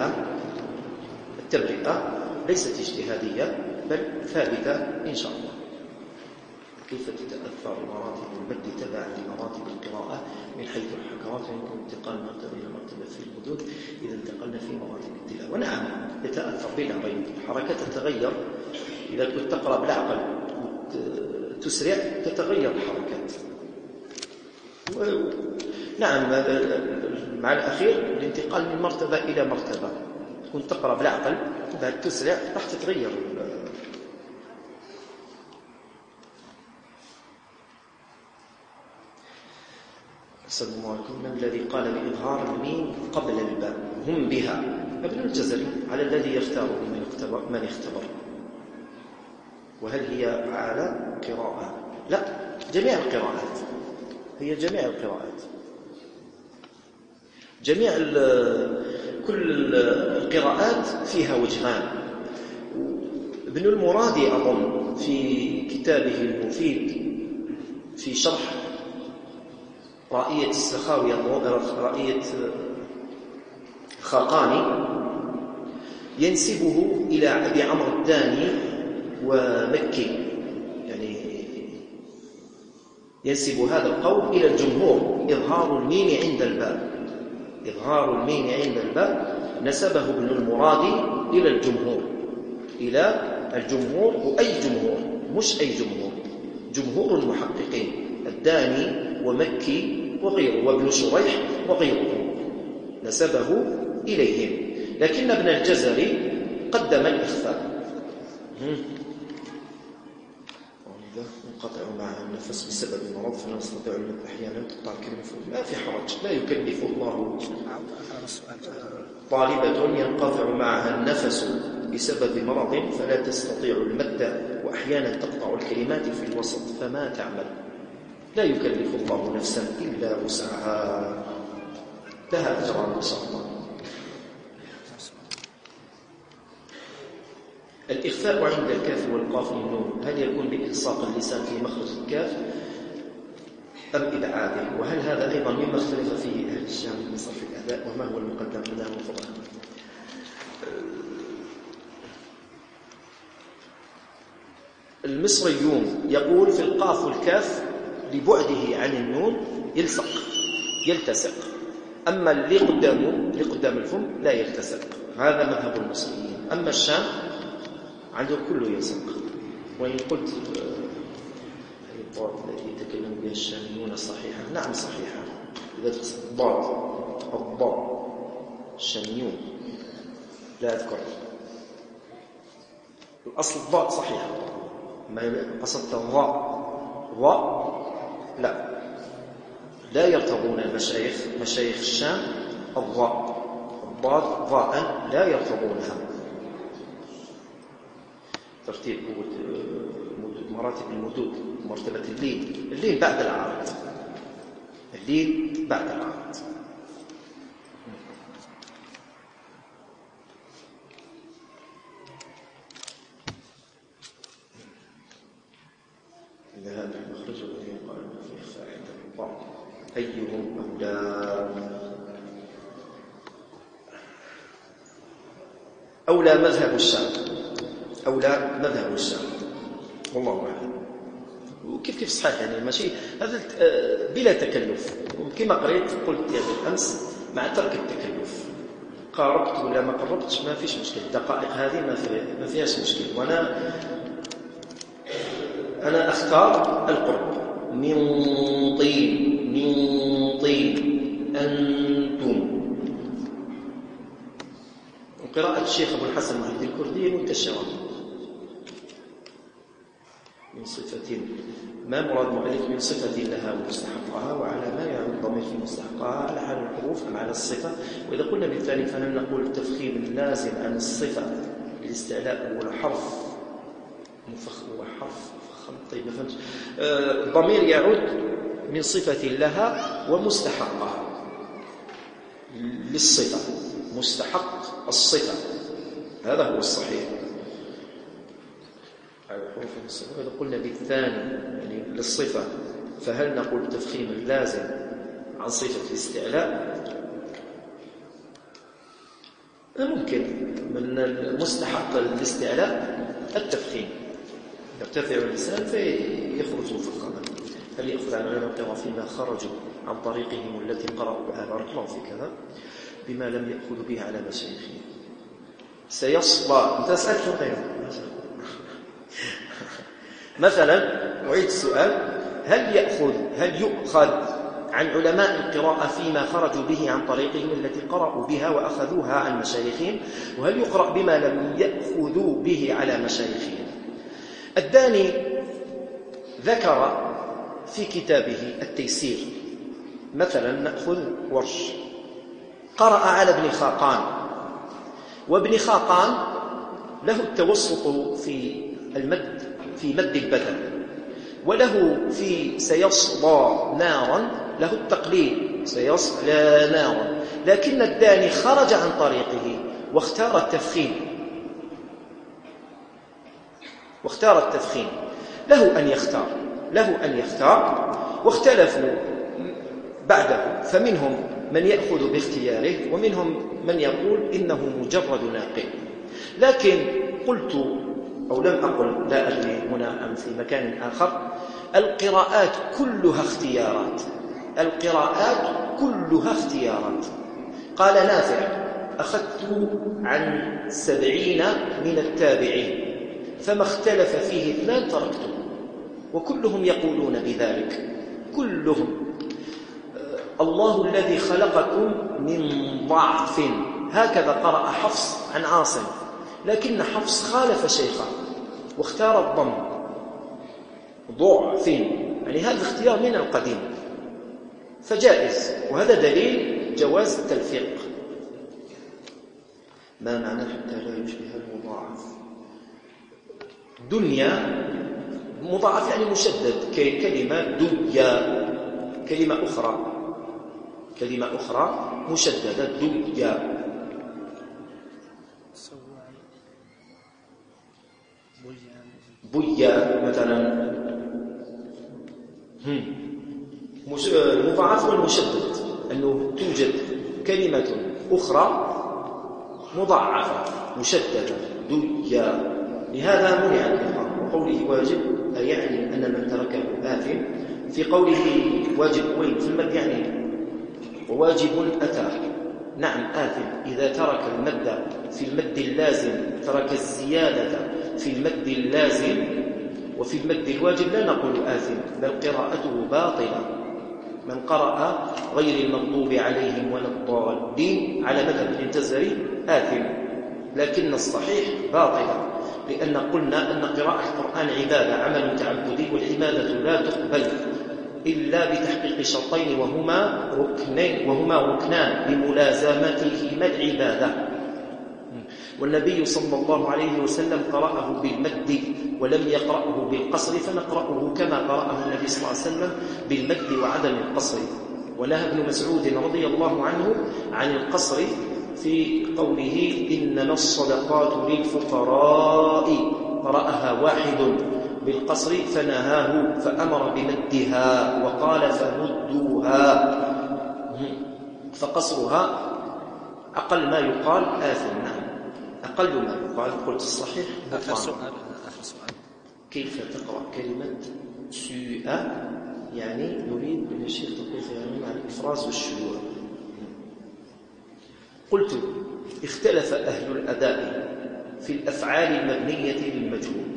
التبرئة ليست اجتهادية بل ثابتة إن شاء الله. كيف تتأثر مراتب المد تبعا لمراتب القراءة من حيث الحركات؟ يمكن انتقال مرتبة إلى مرتبة في الحدود إذا انتقلنا في مراتب التلاوة. ونعم يتأثر بلا ريب، الحركات تتغير إذا كنت تقرأ بالعقل تسرع تتغير الحركات. نعم مع الأخير الانتقال من مرتبة إلى مرتبة، كنت تقرأ بالعقل بعد تسرع راح تتغير. السلام عليكم. من الذي قال بإظهار الميم قبل الباء؟ هم بها، ابن الجزري على الذي يختاره من اختبر. وهل هي على قراءة؟ لا، جميع القراءات، هي جميع القراءات، كل القراءات فيها وجهان. ابن المرادي أظن في كتابه المفيد في شرح رائية السخاوي، رائية الخاقاني، ينسبه إلى أبي عمرو الداني ومكي، يعني ينسب هذا القول إلى الجمهور. إظهار الميم عند الباء نسبه ابن المرادي إلى الجمهور، وأي جمهور، مش أي جمهور، جمهور المحققين، الداني ومكي وغيره وابن شريح وغيره، نسبه إليهم. لكن ابن الجزري قدم الإخفاء. انقطع معها النفس بسبب المرض فلا نستطيع المد أحيانا تقطع الكلمة، ما في حرج، لا يكلف الله. طالبة ينقطع معها النفس بسبب مرض فلا تستطيع المد وأحيانا تقطع الكلمات في الوسط فما تعمل؟ لا يكلف الله نفسا إلا وسعها، لها أجران إن شاء الله. الإخفاء عند الكاف والقاف والنون هل يكون بإلصاق اللسان في مخرج الكاف أم إبعاده؟ وهل هذا أيضا مما اختلف فيه أهل الشام من صرف الأداء؟ وما هو المقدم لنا وفضله؟ المصريون يقول في القاف والكاف لبعده عن النون يلتصق، أما اللي قدام الفم لا يلتصق، هذا مذهب المصريين. أما الشام عنده كله يلصق. وإن قلت الضاد التي يتكلم بها الشاميون صحيحة، نعم صحيحة، إذا تقصد الضاد الشاميون لا أذكر الأصل الضاد صحيح، ما قصدت الضاء لا يرتضون مشايخ الشام الضاد ضاء لا يرتضونها. ترتيب مراتب المدود، مرتبة اللين بعد العارض، إذا هذا المخرج الذي يقال في إخفاء عند الضاد أيهم أولى مذهب الشام والله أعلم. وكيف صحيح يعني ماشي هذا بلا تكلف، كما قلت يعني الأمس مع ترك التكلف، قاربت ولا ما قربتش ما فيش مشكلة، الدقائق هذه ما فيهاش مشكلة. وأنا أختار القرب. من طين أنتم. وقراءة الشيخ أبو الحسن محمد الكردي منتشرة. من صفة ما مراد مؤلف من صفة لها ومستحقها، وعلى ما يعود الضمير في مستحقها، على حال الحروف أم على الصفة. وإذا قلنا بالثاني فلن نقول التفخيم اللازم عن الصفة الاستعلاء هو حرف مفخم طيب ما فهمتش. الضمير يعود من صفة لها ومستحقها للصفة، مستحق الصفة، هذا هو الصحيح. إذا قلنا بالثاني يعني للصفة فهل نقول تفخيم اللازم عن صفة الاستعلاء؟ ممكن من المستحق الاستعلاء التفخيم، يرتفع اللسان فيخرج مفخما. هل يأخذ عن العلماء فيما خرجوا عن طريقهم التي قرأوا بها بارك الله فيك هذا بما لم يأخذوا به على مشايخهم؟ سيصلى. أنت سألت غيره مثلا، أعيد السؤال، هل يؤخذ عن علماء القراءة فيما خرجوا به عن طريقهم التي قرأوا بها وأخذوها عن مشايخهم، وهل يقرأ بما لم يأخذوا به على مشايخهم؟ الداني ذكر في كتابه التيسير مثلا، نأخذ ورش، قرأ على ابن خاقان، وابن خاقان له التوسط في المد في مد البدل، وله في سيصلى نارا له التقليل سيصلى نارا، لكن الداني خرج عن طريقه واختار التفخيم. له أن يختار واختلفوا بعده، فمنهم من يأخذ باختياره ومنهم من يقول إنه مجرد ناقل. لكن قلت أو لم أقل، لا أدري هنا أم في مكان آخر، القراءات كلها اختيارات. قال نافع: أخذت عن 70 من التابعين فما اختلف فيه 2 تركته، وكلهم يقولون بذلك، كلهم. الله الذي خلقكم من ضعف، هكذا قرأ حفص عن عاصم، لكن حفص خالف شيخه واختار الضم، ضعف، يعني هذا اختيار من القديم فجائز، وهذا دليل جواز التلفيق. ما معنى حتى لا يشبه المضاعف؟ دنيا مضاعف يعني مشدد، كلمة دنيا، كلمة أخرى مشددة، دنيا. بويا مثلا. المضاعف والمشدد أنه توجد كلمة أخرى مضاعفة مشددة، دنيا، لهذا منع الإقامة. وقوله واجب يعني أن من تركه آثم. في قوله واجب وين في المد يعني وواجب أتى، نعم آثم إذا ترك المد في المد اللازم، ترك الزيادة في المد اللازم، وفي المد الواجب لا نقول آثم، بل قراءته باطلة. من قرأ غير المغضوب عليهم ولا الضالين على مذهب الجزري آثم، لكن الصحيح باطلة، لأن قلنا أن قراءة القرآن عبادة، عمل تعبدي، والعبادة لا تقبل إلا بتحقيق شرطين وهما ركنان بملازمتهما العبادة. والنبي صلى الله عليه وسلم قرأه بالمد ولم يقرأه بالقصر، فنقرأه كما قرأه النبي صلى الله عليه وسلم بالمد وعدم القصر. ونهى ابن مسعود رضي الله عنه عن القصر في قوله إنما الصدقات للفقراء، قرأها واحد بالقصر فنهاه فأمر بمدها وقال فمدوها، فقصرها أقل ما يقال آثم. نعم أقل ما يقال. قلت الصحيح آخر سؤال. كيف تقرأ كلمة سوء؟ يعني نريد من الشيخ تطبيق يعني مع الإفراز والشيوع. قلت اختلف أهل الأداء في الأفعال المبنية للمجهول.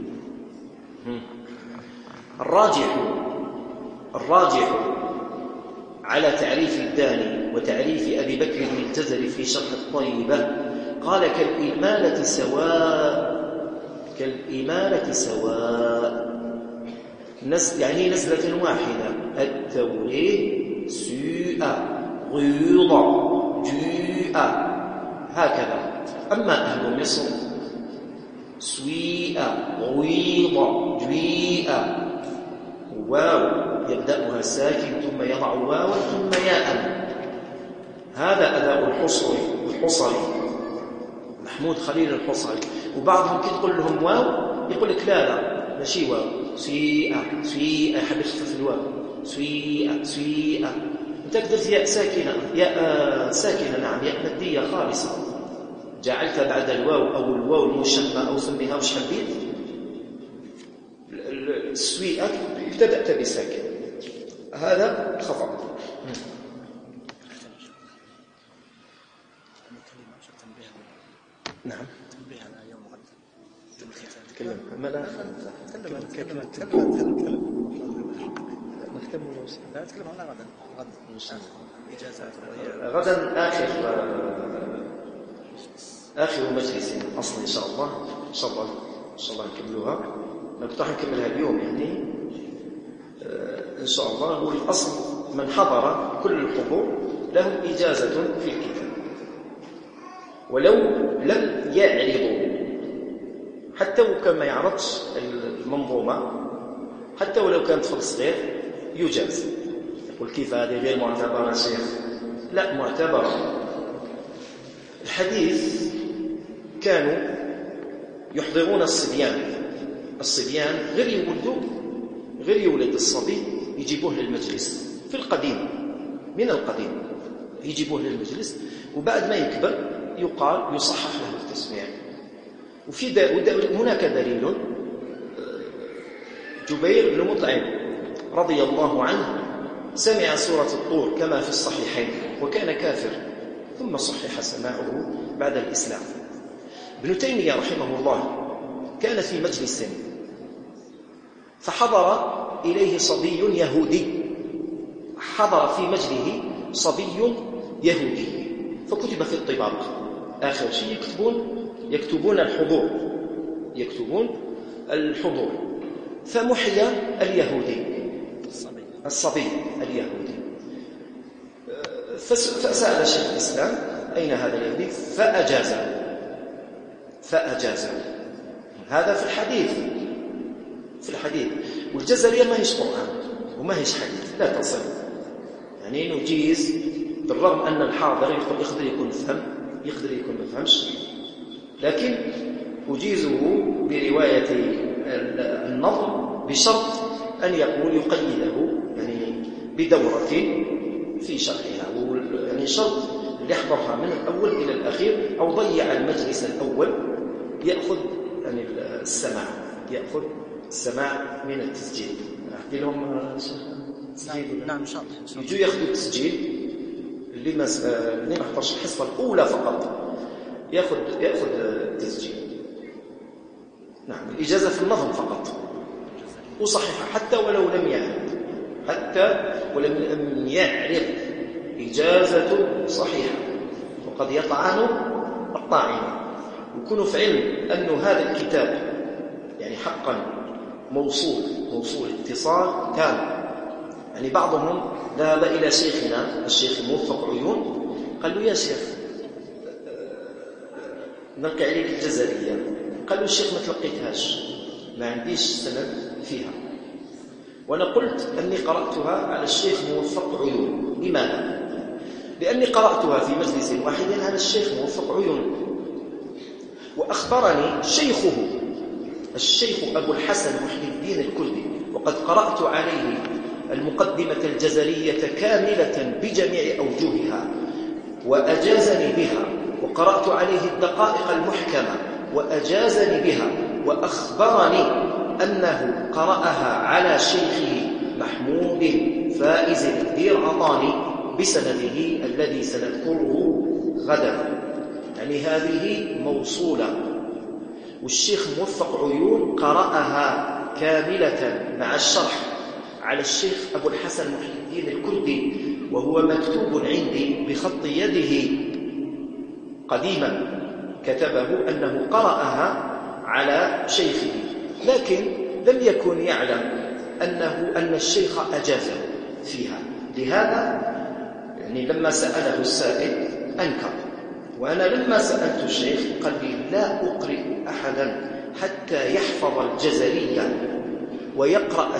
الراجح على تعريف الداني وتعريف أبي بكر بن الجزري في شرح الطيبة، قال كالإمالة سواء، يعني نزلة واحدة، التوريه سوء، غيض، جوء، هكذا. أما أهل مصر سويء، غيض، جويء، واو يبدأها ساكن ثم يضع واوا ثم ياء. هذا أداء الحصري محمود خليل الحصري. وبعضهم كي تقول لهم واو يقول لك لا ماشي واو، سويء حب يخفف الواو، سويء. انت درت ياء ساكنه، نعم ياء ماديه خالصه، جعلت بعد الواو او الواو المشمه او سميها وش حبيت، السويئة ابتدأت بساكن، هذا خطأ. نعم تنبيه على يوم غد. تكلم ما لا تكلم نختم لا نتكلم عنها غدا إجازات غدا آخر مجلس أصلا إن شاء الله نكملها. كنت راح نكملها اليوم يعني إن شاء الله. هو الأصل من حضر كل الحضور له إجازة في الكتاب، ولو لم يعرضوا حتى وكما يعرضش منظومة حتى ولو كانت في الصغير يجاز. يقول كيف هذه غير معتبرة يا شيخ؟ لا، معتبرة. الحديث كانوا يحضرون الصبيان غير يولد الصبي يجيبوه للمجلس في القديم، من القديم يجيبوه للمجلس، وبعد ما يكبر يقال يصحح له التسميع. هناك دليل، جبير بن مطعم رضي الله عنه سمع سورة الطور كما في الصحيحين وكان كافر، ثم صحح سماعه بعد الإسلام. ابن تيمية رحمه الله كان في مجلس فحضر إليه صبي يهودي، حضر في مجلسه صبي يهودي فكتب في الطباق آخر شيء يكتبون الحضور فمحي اليهودي الصبي اليهودي. فسأل شيخ الإسلام أين هذا اليهودي فأجازه. هذا في الحديث. والجزرية ما هيش قرآن وما هيش حديث، لا تصل. يعني نجيز بالرغم أن الحاضر يقدر يكون فهم يقدر يكون ما فهمش، لكن أجيزه برواية النظم بشرط أن يقيده يعني بدورة في شرحها، يعني شرط اللي يحضرها من الأول إلى الأخير أو ضيع المجلس الأول يأخذ يعني السماع من التسجيل. أحكي لهم تسجيل؟ نعم إن شاء الله. يجوا يأخذوا التسجيل اللي ما حضرش الحصة الأولى فقط يأخذ التسجيل. نعم، الإجازة في النظم فقط وصحيحة حتى ولو لم يعرف إجازة صحيحة، وقد يطعن الطاعنة. ويكون في علم أن هذا الكتاب يعني حقا موصول اتصال تام. يعني بعضهم ذهب إلى شيخنا الشيخ الموفق عيون قال له يا شيخ نلقي عليك الجزرية. قال له الشيخ ما تلقيتهاش، ما عنديش سند فيها. وأنا قلت أني قرأتها على الشيخ موفق عيون. لماذا؟ لأني قرأتها في مجلس واحد على الشيخ موفق عيون، وأخبرني شيخه الشيخ أبو الحسن محي الدين الكردي، وقد قرأت عليه المقدمة الجزرية كاملة بجميع أوجهها وأجازني بها، وقرأت عليه الدقائق المحكمة وأجازني بها، وأخبرني أنه قرأها على شيخه محمود فائز الدير عطاني بسنده الذي سنذكره غدا. يعني هذه موصولة. والشيخ موفق عيون قرأها كاملة مع الشرح على الشيخ أبو الحسن محي الدين الكردي، وهو مكتوب عندي بخط يده قديما، كتبه أنه قرأها على شيخه، لكن لم يكن يعلم أن الشيخ أجازه فيها. لهذا يعني لما سأله السائل أنكر. وأنا لما سألت الشيخ قال لي لا أقرئ أحدا حتى يحفظ الجزرية ويقرأ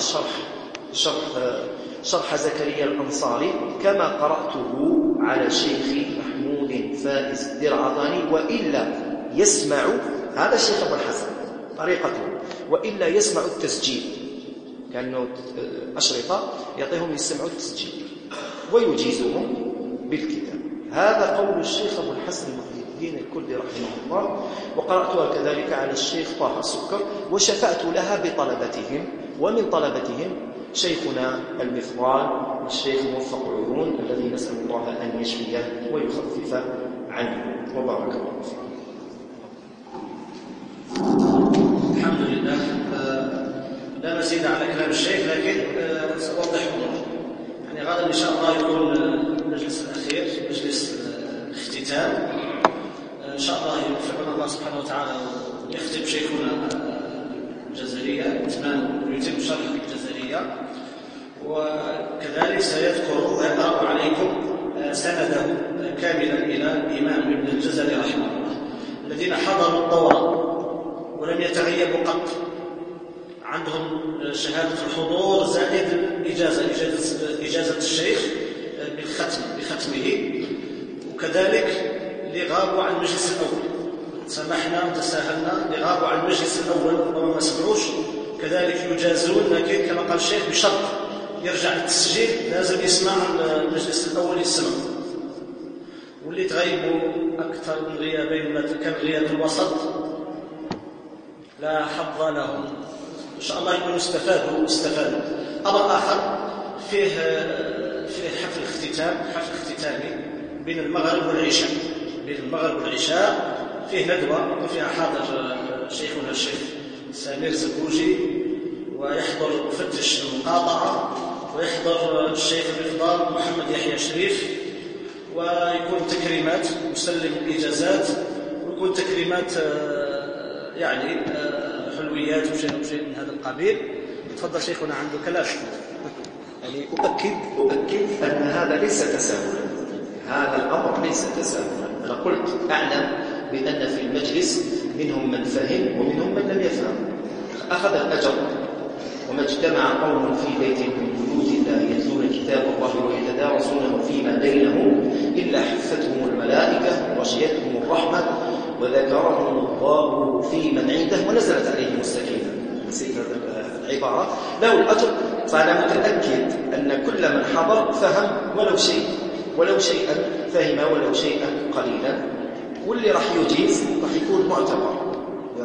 شرح زكريا الأنصاري كما قرأته على شيخ محمود فائز درعطاني، وإلا يسمع هذا الشيخ أبو الحسن طريقته، وإلا يسمع التسجيل، كأنه أشرطة يعطيهم يسمعوا التسجيل ويجيزهم بالكتاب. هذا قول الشيخ أبو الحسن محي الدين الكردي رحمه الله. وقرأتها كذلك على الشيخ طه السكر، وشفعت لها بطلبتهم، ومن طلبتهم شيخنا المفضال الشيخ موفق عيون الذي نسأل الله أن يشفيه ويخفف عنه، وبارك الله فيه. الحمد لله. لا مزيد على كلام الشيخ، لكن سأوضح أمور. يعني غدا إن شاء الله يكون المجلس الأخير، مجلس الاختتام. إن شاء الله يوفقنا الله سبحانه وتعالى ويختم شيخنا الجزرية ويتم شرح الجزرية، وكذلك سيذكر ويقرأ عليكم سنده كاملا إلى الإمام ابن الجزري رحمه الله، الذين حضروا الدورة ولم يتغيبوا قط عندهم شهادة الحضور زائد إجازة الشيخ بختمه، وكذلك اللي غابوا عن المجلس الأول سمحنا وتساهلنا اللي غابوا عن المجلس الأول أو ما سمعوش كذلك يجازون، لكن كما قال الشيخ بشرط يرجع للتسجيل لازم يسمع المجلس الأول يسمع، واللي تغيبوا أكثر من غيابين ما كان غياب الوسط لا حظ لهم، إن شاء الله يكونوا استفادوا. أمر آخر فيه حفل اختتامي بين المغرب والعشاء، فيه ندوة فيها حاضر شيخنا الشيخ سمير زبوجي، ويحضر مفتش المقاطعة، ويحضر الشيخ المفضال محمد يحيى شريف، ويكون تكريمات مسلم الإجازات، ويكون تكريمات يعني حلويات وشيء من هذا القبيل. تفضل شيخنا عنده كلام. يعني أؤكد أن هذا ليس تساهلا، هذا الأمر ليس تساهلا. أنا قلت أعلم بأن في المجلس منهم من فهم ومنهم من لم يفهم، أخذ الأجر. وما اجتمع قوم في بيت من بيوت الله يتلون كتاب الله ويتدارسونه فيما بينهم إلا حفتهم الملائكة وغشيتهم الرحمة وذكرهم الله في من عنده ونزلت عليهم السكينة. نسيت العبارة. له الأجر. فأنا متأكد أن كل من حضر فهم ولو شيئا فهم ولو شيئا قليلا، واللي راح يجيز راح يكون معتبر،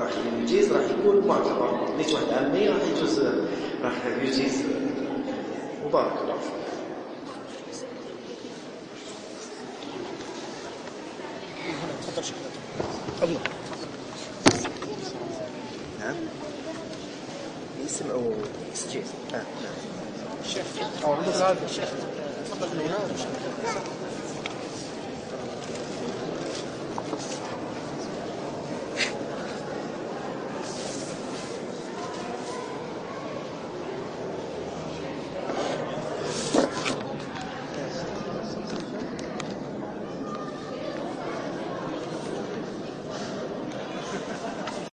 ليش واحد عامي راح يجيز. وبارك الله فيك. الله نعم اسم أو سجل. نعم الشيخ. تفضل من هنا.